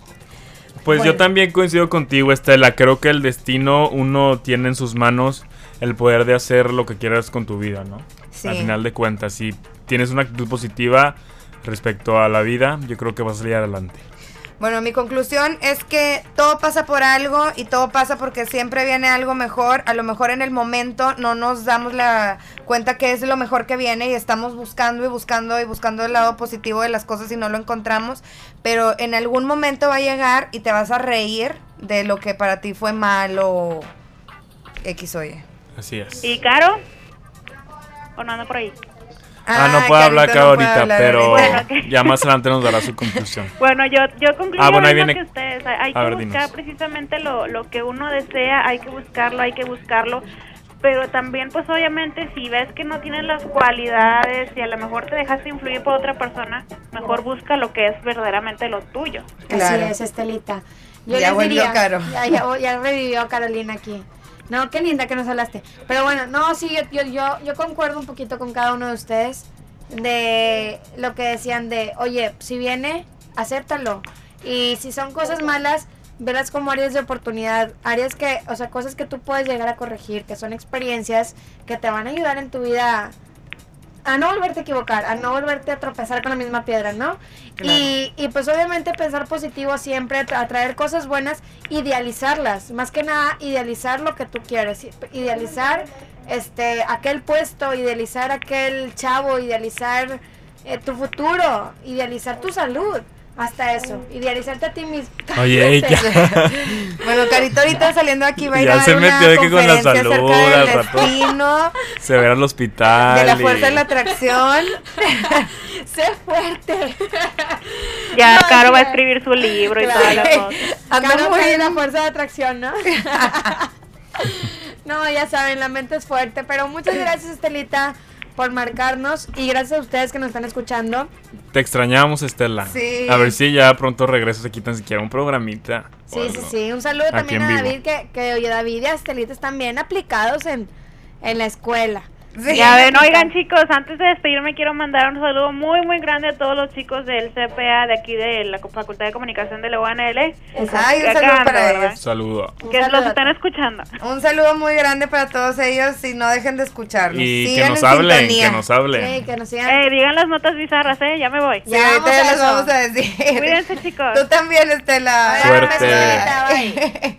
Pues Bueno. yo también coincido contigo, Estela. Creo que el destino uno tiene en sus manos el poder de hacer lo que quieras con tu vida, ¿no? Sí. Al final de cuentas, si tienes una actitud positiva respecto a la vida, yo creo que vas a salir adelante. Bueno, mi conclusión es que todo pasa por algo y todo pasa porque siempre viene algo mejor. A lo mejor en el momento no nos damos la cuenta que es lo mejor que viene y estamos buscando y buscando y buscando el lado positivo de las cosas y no lo encontramos. Pero en algún momento va a llegar y te vas a reír de lo que para ti fue mal o X o Y. Así es. ¿Y Caro? ¿O no anda por ahí? Ah, no Ah, puedo hablar Carito acá no puede ahorita, hablar pero ahorita. Bueno, ok. ya más adelante nos dará su conclusión. Bueno, yo, yo concluyo Ah, bueno, ahí lo mismo viene- que ustedes. Hay, hay A que ver, buscar dinos. precisamente lo, lo que uno desea, hay que buscarlo, hay que buscarlo. Pero también, pues obviamente, si ves que no tienes las cualidades y a lo mejor te dejaste influir por otra persona, mejor busca lo que es verdaderamente lo tuyo. Claro. Así es, Estelita. Yo Ya les volvió diría, Caro. Ya, ya, ya revivió Carolina aquí. No, qué linda que nos hablaste. Pero bueno, no, sí, yo, yo, yo, yo concuerdo un poquito con cada uno de ustedes de lo que decían de, oye, si viene, acéptalo. Y si son cosas malas, verlas como áreas de oportunidad, áreas que, o sea, cosas que tú puedes llegar a corregir, que son experiencias que te van a ayudar en tu vida a no volverte a equivocar, a no volverte a tropezar con la misma piedra, ¿no? Claro. Y, y pues obviamente pensar positivo siempre, tra- atraer cosas buenas, idealizarlas, más que nada idealizar lo que tú quieres, idealizar este aquel puesto, idealizar aquel chavo, idealizar eh, tu futuro, idealizar tu salud. Hasta eso, idealizarte a ti mismo. Oye, Cállate. ya. Bueno, Carito ahorita saliendo aquí va a ir Ya a dar se una metió de que con la conferencia salud, acerca al del rato. destino, Se verá al hospital. de la y- fuerza de la atracción. Sé fuerte. Ya No, Caro va a sí, escribir su libro y claro. todas las cosas. Anda Caro muy- trae la fuerza de atracción, ¿no? No, ya saben, la mente es fuerte. Pero muchas gracias, Estelita, por marcarnos. Y gracias a ustedes que nos están escuchando. Te extrañamos, Estela. Sí. A ver si ya pronto regresas aquí tan siquiera un programita. o Sí, sí, algo. sí. Un saludo Aquí también en a vivo. David, que, que oye, David y a Estelita están bien aplicados en, en la escuela. Sí. Ya ven, oigan chicos, antes de despedirme quiero mandar un saludo muy muy grande a todos los chicos del C P A de aquí de la Facultad de Comunicación de la U A N L. Ay, un saludo para ellos. Saludo. Que los están escuchando. Un saludo muy grande para todos ellos y no dejen de escucharnos. Y Sigan que nos en hablen, sintonía. que nos hablen. Sí, que nos sigan. Eh, digan las notas bizarras, eh, ya me voy. Sí, ahorita ya les vamos a decir. Cuídense chicos. Tú también, Estela. Suerte.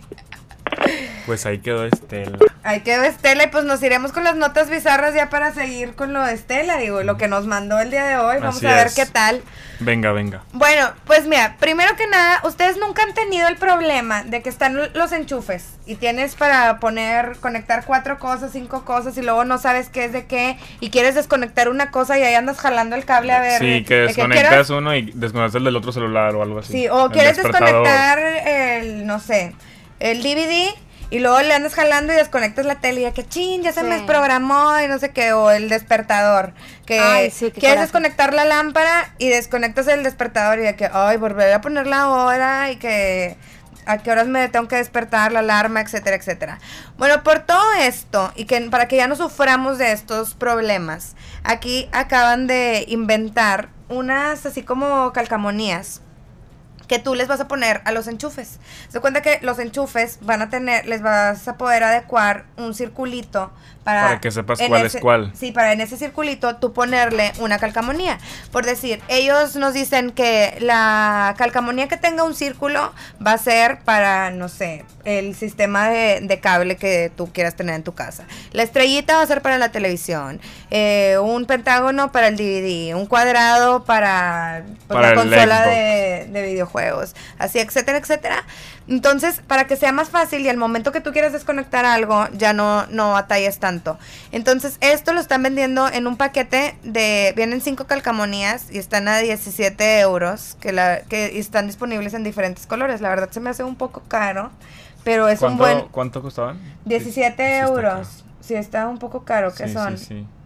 Pues ahí quedó Estela. Ahí quedó Estela y pues nos iremos con las notas bizarras ya para seguir con lo de Estela, digo, lo que nos mandó el día de hoy. Vamos Así a ver es. qué tal. Venga, venga. Bueno, pues mira, primero que nada, ustedes nunca han tenido el problema de que están los enchufes y tienes para poner, conectar cuatro cosas, cinco cosas y luego no sabes qué es de qué y quieres desconectar una cosa y ahí andas jalando el cable a ver. Sí, de- que de desconectas quieras- uno y desconectas el del otro celular o algo así. Sí, o El quieres despertador. desconectar el, no sé, el D V D y luego le andas jalando y desconectas la tele y ya que chin, ya se Sí. me desprogramó y no sé qué, o el despertador, que Ay, sí, qué quieres coraje. desconectar la lámpara y desconectas el despertador y de que, ay, volver a poner la hora y que a qué horas me tengo que despertar, la alarma, etcétera, etcétera. Bueno, por todo esto y que para que ya no suframos de estos problemas, aquí acaban de inventar unas así como calcamonías que tú les vas a poner a los enchufes. Se cuenta que los enchufes van a tener, les vas a poder adecuar un circulito para, Para que sepas en cuál es ese- cuál. Sí, para en ese circulito tú ponerle una calcamonía. Por decir, ellos nos dicen que la calcamonía que tenga un círculo va a ser para, no sé, el sistema de, de cable que tú quieras tener en tu casa. La estrellita va a ser para la televisión. Eh, un pentágono para el D V D. Un cuadrado para, pues, Para la el consola Xbox. de, de videojuegos. Así, etcétera, etcétera. Entonces, para que sea más fácil y al momento que tú quieras desconectar algo, ya no, no batalles tanto. Entonces, esto lo están vendiendo en un paquete de, vienen cinco calcamonías y están a diecisiete euros, que, la, que están disponibles en diferentes colores. La verdad se me hace un poco caro, pero es un ¿Cuánto, buen... ¿Cuánto costaban? diecisiete Sí, está euros. Sí, está un poco caro, ¿qué Sí, son? sí, sí.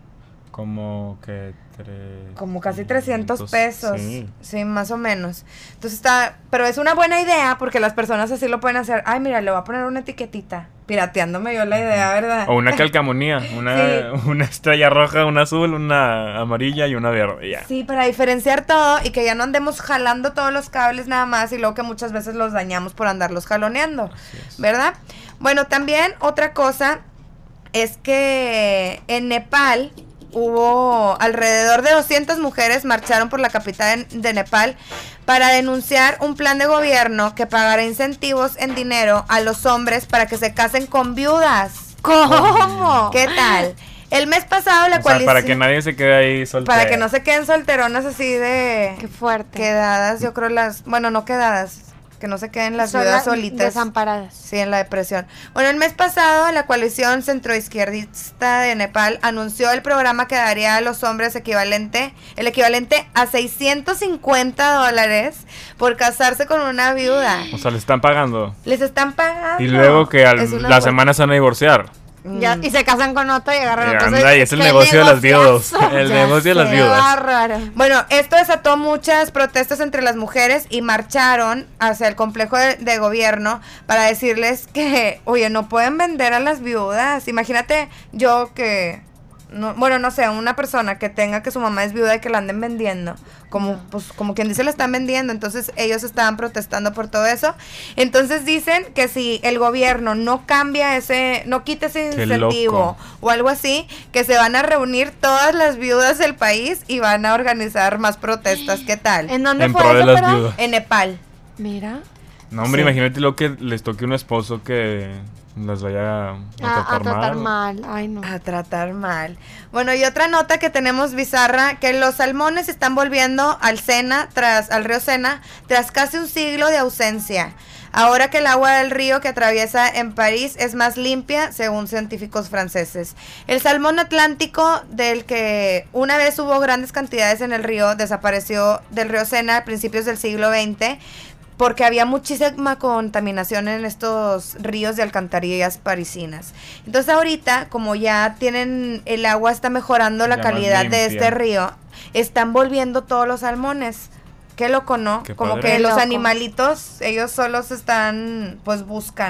Como que tres... Como casi trescientos pesos. Sí. Sí, más o menos. Entonces está, pero es una buena idea porque las personas así lo pueden hacer. Ay, mira, le voy a poner una etiquetita. Pirateándome yo la idea, ¿verdad? O una calcamonía, una, Sí. una estrella roja, una azul, una amarilla y una verde. Ya. Sí, para diferenciar todo y que ya no andemos jalando todos los cables nada más y luego que muchas veces los dañamos por andarlos jaloneando, ¿verdad? Bueno, también otra cosa es que en Nepal hubo alrededor de doscientas mujeres marcharon por la capital de Nepal para denunciar un plan de gobierno que pagará incentivos en dinero a los hombres para que se casen con viudas. ¿Cómo? ¿Qué tal? El mes pasado la O sea, coalición... para que nadie se quede ahí soltero. Para que no se queden solteronas así de... Qué fuerte. Quedadas, yo creo las... Bueno, no quedadas. Que no se queden las Son viudas las solitas. desamparadas. Sí, en la depresión. Bueno, el mes pasado la coalición centroizquierdista de Nepal anunció el programa que daría a los hombres equivalente, el equivalente a seiscientos cincuenta dólares por casarse con una viuda. O sea, le están pagando. Les están pagando. Y luego que al- Es una la buena- semana se van a divorciar. Ya, y se casan con otro y agarran Y otro. anda, y es el ¡Qué negocio de las viudas. negociazo! El Ya negocio de las sé, viudas. bárbaro. Bueno, esto desató muchas protestas entre las mujeres y marcharon hacia el complejo de, de gobierno para decirles que, oye, no pueden vender a las viudas. Imagínate yo que, no, bueno, no sé, una persona que tenga que su mamá es viuda y que la anden vendiendo. Como, pues, como quien dice, la están vendiendo. Entonces ellos estaban protestando por todo eso. Entonces dicen que si el gobierno no cambia ese, no quita ese Qué incentivo loco. o algo así, que se van a reunir todas las viudas del país y van a organizar más protestas. ¿Qué tal? ¿En dónde En fue pro de eso, las perdón? viudas. En Nepal. Mira. No, hombre, Sí. imagínate lo que les toque un esposo que las vaya a, A, tratar, a tratar mal. mal. Ay, no. A tratar mal. Bueno, y otra nota que tenemos bizarra, que los salmones están volviendo al Sena, tras, al río Sena, tras casi un siglo de ausencia. Ahora que el agua del río que atraviesa en París es más limpia, según científicos franceses. El salmón atlántico, del que una vez hubo grandes cantidades en el río, desapareció del río Sena a principios del siglo veinte, porque había muchísima contaminación en estos ríos de alcantarillas parisinas. Entonces ahorita, como ya tienen, el agua está mejorando la Ya más calidad de limpia. este río, están volviendo todos los salmones. Qué loco, ¿no? Qué Como padre. que Qué los loco. animalitos, ellos solos están, pues buscan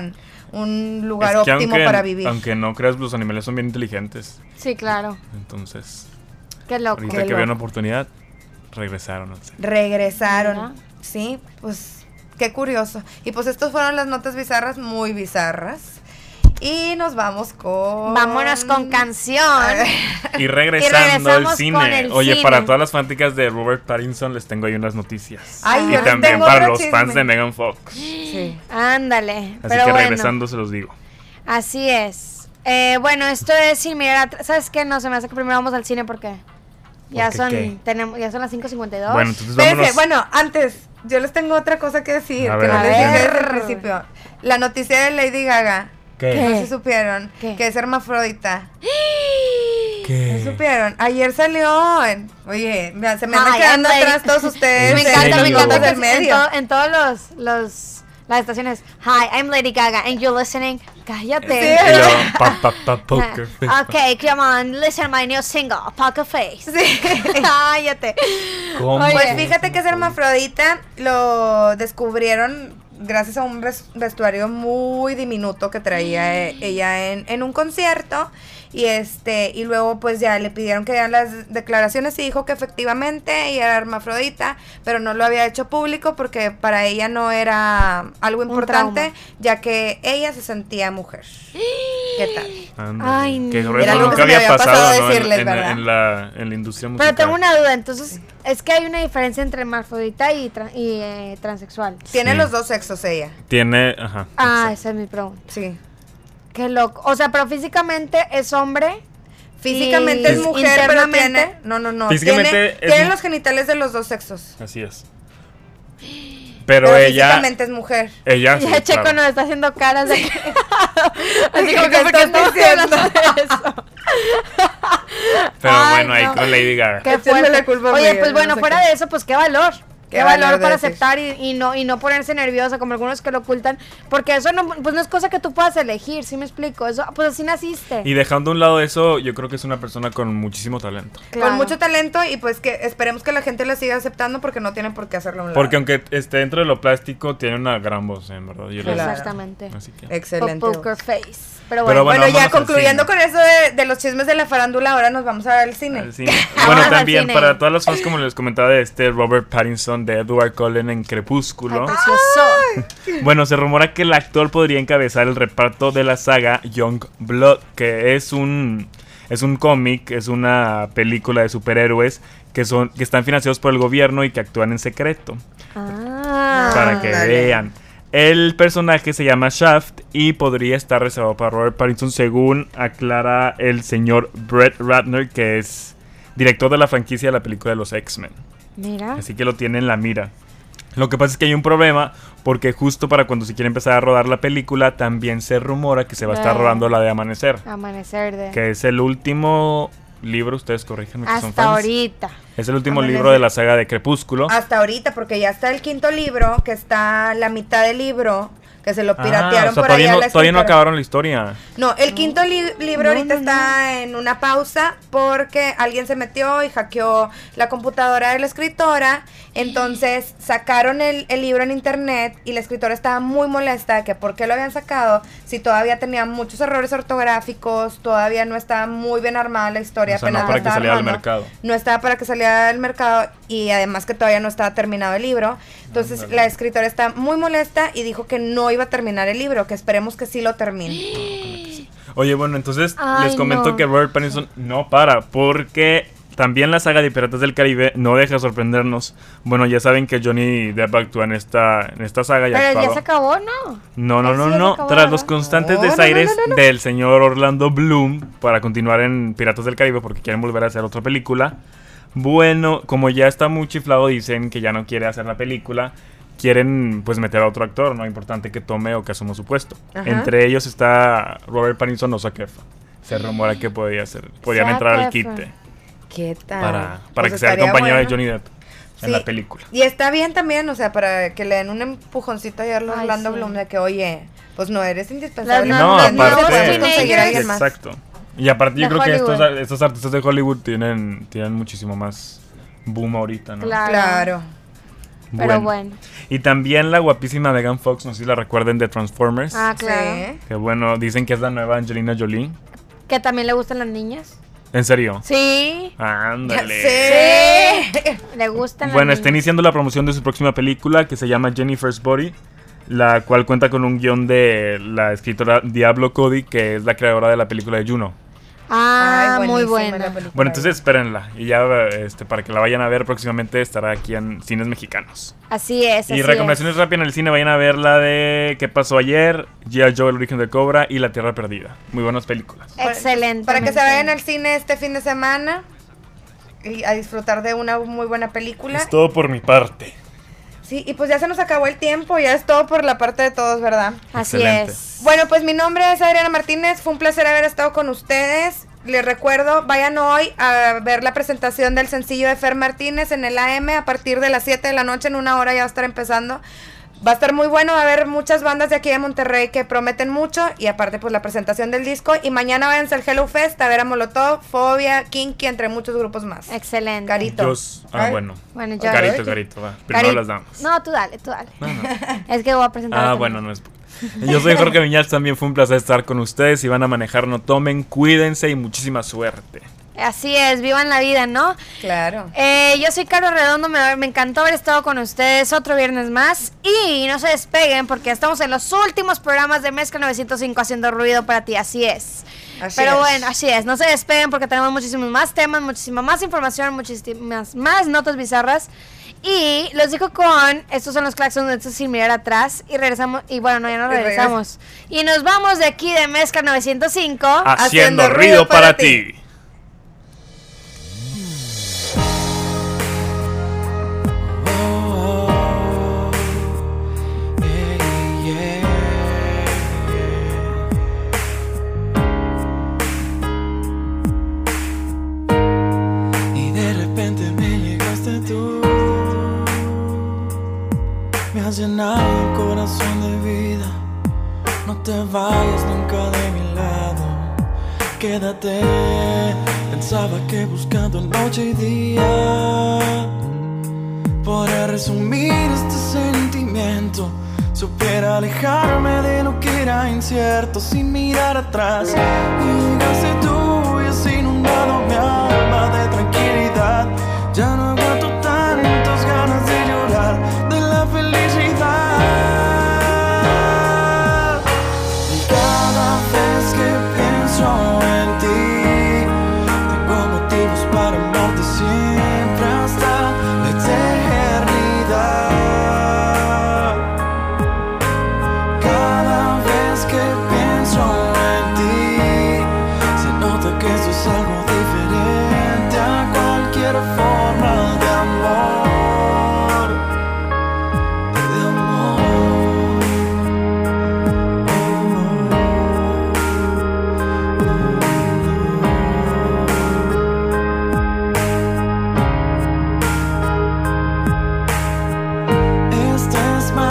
un lugar Es que óptimo aunque, para vivir. Aunque no creas, los animales son bien inteligentes. Sí, claro. Entonces, Qué loco. ahorita Qué que vieron loco. oportunidad, regresaron. No sé. Regresaron. Mira. Sí, pues qué curioso. Y pues estas fueron las notas bizarras, muy bizarras. Y nos vamos con... Vámonos con canción. Y regresando Y al regresamos cine. con el Oye, cine. para todas las fanáticas de Robert Pattinson les tengo ahí unas noticias. Ay, y yo les también tengo para otro los chisme. fans de Megan Fox. Sí. Ándale. Así pero que bueno, regresando se los digo. así es. Eh, bueno, esto es sin mirar atrás. ¿Sabes qué? No, se me hace que primero vamos al cine porque ya ¿Por qué son qué? tenemos ya son las cinco cincuenta y dos. Bueno, entonces Espérense, vámonos. bueno, antes, yo les tengo otra cosa que decir, A que ver, no les a dije ver. desde el principio. La noticia de Lady Gaga. ¿Qué? ¿Qué? No se supieron ¿Qué? que es hermafrodita. ¿Qué? ¿No supieron? Ayer salió en... Oye, mira, se me andan Ay, quedando I'm atrás Lady- todos ustedes. Me ¿En encanta, me serio? encanta que del en, medio. to- en todos los, los las estaciones. Hi, I'm Lady Gaga and you're listening. Cállate. Sí. Y luego, pa, pa, pa, poker face. Okay, come on, listen to my new single, Poker Face. Sí. Cállate. ¿Cómo? Oye. Pues fíjate que es hermafrodita, lo descubrieron gracias a un res- vestuario muy diminuto que traía eh, ella en, en un concierto. Y este y luego pues ya le pidieron que dieran las declaraciones y dijo que efectivamente ella era hermafrodita, pero no lo había hecho público porque para ella no era algo importante, trauma. ya que ella se sentía mujer. ¿Qué tal? Ándale. Ay, que no. sobre Era eso algo que nunca se me había había pasado pasado, ¿no? En- decirles, en, ¿verdad? en la, en la industria musical. Pero tengo una duda, entonces, es que hay una diferencia entre hermafrodita y, tra- y eh, transexual. Tiene Sí. los dos sexos ella. Tiene, ajá. Ah, esa es mi pregunta. Sí. Qué loco. O sea, pero físicamente es hombre. Físicamente Y es mujer, pero internamente- tiene... No, no, no. Físicamente Tiene, es tiene mu- los genitales de los dos sexos. Así es. Pero, Pero ella. físicamente es mujer. Ella sí, Ya Checo claro. nos está haciendo caras de que... Así ¿Qué como que estás ¿por qué estamos diciendo? hablando de eso? Pero Ay, bueno, ahí no. con Lady Gaga. Qué Échenme fuerte. la culpa a Oye, mí, pues no bueno, sé fuera qué. de eso, pues qué valor. Qué, Qué valor, valor para decir. aceptar y, y no y no ponerse nerviosa como algunos que lo ocultan, porque eso no pues no es cosa que tú puedas elegir, ¿sí me explico? Eso pues así naciste. Y dejando a un lado eso, yo creo que es una persona con muchísimo talento. Claro. Con mucho talento y pues que esperemos que la gente la siga aceptando porque no tienen por qué hacerlo a un lado. Porque aunque esté dentro de lo plástico, tiene una gran voz, en verdad. Yo la- Claro. Exactamente. Así que. Excelente. Poker face. Pero Pero bueno, bueno, Bueno, ya vámonos al concluyendo cine. con eso de, de los chismes de la farándula, ahora nos vamos a ver al cine. Al cine. Vamos Bueno, al también cine. para todas las fans, como les comentaba, de este Robert Pattinson de Edward Cullen en Crepúsculo. ay, precioso. Bueno, se rumora que el actor podría encabezar el reparto de la saga Young Blood, que es un es un cómic, es una película de superhéroes que son que están financiados por el gobierno y que actúan en secreto. Ah. Para que Ándale. vean. El personaje se llama Shaft y podría estar reservado para Robert Pattinson, según aclara el señor Brett Ratner, que es director de la franquicia de la película de los X-Men. Mira. Así que lo tiene en la mira. Lo que pasa es que hay un problema, porque justo para cuando se quiere empezar a rodar la película, también se rumora que se va a estar Ah. rodando la de Amanecer, Amanecer de que es el último libro, ustedes corríjanme que son hasta fans. ahorita. Es el último Amanecer. libro de la saga de Crepúsculo. Hasta ahorita, porque ya está el quinto libro, que está la mitad del libro, que se lo Ah, piratearon o sea, por ahí todavía, a no, la todavía no escritora. acabaron la historia. No, el quinto li- libro No, ahorita no, está en una pausa porque alguien se metió y hackeó la computadora de la escritora. Entonces sacaron el, el libro en internet y la escritora estaba muy molesta de que por qué lo habían sacado si todavía tenía muchos errores ortográficos, todavía no estaba muy bien armada la historia. O sea, no apenas para la que estaba saliera al armando. mercado. No estaba para que saliera al mercado y además que todavía no estaba terminado el libro. Entonces Ándale. la escritora está muy molesta y dijo que no iba a terminar el libro, que esperemos que sí lo termine. Oye, bueno, entonces Ay, les comento no. que Robert Pattinson no para, porque también la saga de Piratas del Caribe no deja de sorprendernos. Bueno, ya saben que Johnny Depp actúa en esta, en esta saga. Y ha Pero ya actuado- se acabó, ¿no? No, no, Él no, sí ya se no. acabó, Tras ¿verdad? los constantes No, no, desaires no, no, no. del señor Orlando Bloom para continuar en Piratas del Caribe porque quieren volver a hacer otra película. Bueno, como ya está muy chiflado, dicen que ya no quiere hacer la película. Quieren pues meter a otro actor, no importante que tome o que asuma su puesto. Ajá. Entre ellos está Robert Pattinson o Zac Efron. Se rumora que podía ser, podían Zac entrar al Efron. quite ¿Qué tal? para, para Pues que sea el estaría compañero de bueno. Johnny Depp en Sí, la película. Y está bien también, o sea, para que le den un empujoncito ahí a Ay, Orlando sí. Bloom de que, oye, pues no eres indispensable. Las No, nuevas- no, nuevos aparte, puedes conseguir a alguien más. exacto. Y aparte yo De creo que estos, Hollywood. estos artistas de Hollywood tienen, tienen muchísimo más boom ahorita, ¿no? Claro. Claro. Pero bueno. Y también la guapísima Megan Fox, no sé si la recuerden, de Transformers. Ah, claro. Que bueno, dicen que es la nueva Angelina Jolie. Que también le gustan las niñas. ¿En serio? Sí. Ándale. Sí. Le gustan Bueno, las está niñas. iniciando la promoción de su próxima película que se llama Jennifer's Body, la cual cuenta con un guión de la escritora Diablo Cody, que es la creadora de la película de Juno. Ah, Ay, muy buenísima buena. la película. Bueno, entonces espérenla. Y ya este, para que la vayan a ver próximamente estará aquí en cines mexicanos. Así es, Y así recomendaciones rápidas en el cine, vayan a ver la de ¿Qué pasó ayer?, G I. Joe, El origen de Cobra y La Tierra Perdida. Muy buenas películas. es. Excelente. Para que se vayan al cine este fin de semana y a disfrutar de una muy buena película. Es todo por mi parte. Sí, y pues ya se nos acabó el tiempo, ya es todo por la parte de todos, ¿verdad? Así Excelente. es. Bueno, pues mi nombre es Adriana Martínez, fue un placer haber estado con ustedes. Les recuerdo, vayan hoy a ver la presentación del sencillo de Fer Martínez en el A M a partir de las siete de la noche, en una hora ya va a estar empezando. Va a estar muy bueno, va a haber muchas bandas de aquí de Monterrey que prometen mucho y aparte pues la presentación del disco. Y mañana váyanse al Hello Fest a ver a Molotov, Fobia, Kinky, entre muchos grupos más. Excelente. Carito. Yo, ah, Ay. bueno. Bueno, yo. Carito, carito, va. Primero Cari- las damos. No, tú dale, tú dale. No, no. Es que voy a presentar. Ah, también. bueno, no es. Yo soy Jorge Viñals, también fue un placer estar con ustedes. Si van a manejar, no tomen, cuídense y muchísima suerte. Así es, vivan la vida, ¿no? Claro. Eh, yo soy Caro Redondo, me, me encantó haber estado con ustedes otro viernes más. Y no se despeguen porque estamos en los últimos programas de Mezcla novecientos cinco haciendo ruido para ti, así es. Así Pero es. bueno, así es, no se despeguen porque tenemos muchísimos más temas, muchísima más información, muchísimas más notas bizarras. Y los dejo con, estos son los claxons de estos sin mirar atrás. Y regresamos, y bueno, no, ya no Y regresamos. Y nos vamos de aquí de Mezcla novecientos cinco. Haciendo, Haciendo ruido, ruido para, para ti. Y de repente me llegaste tú, me has llenado el corazón de vida. No te vayas nunca de mi lado, quédate. Pensaba que buscando noche y día podrá resumir este sentimiento. Supiera alejarme de lo que era incierto sin mirar atrás. Y llegaste tú y has inundado mi alma.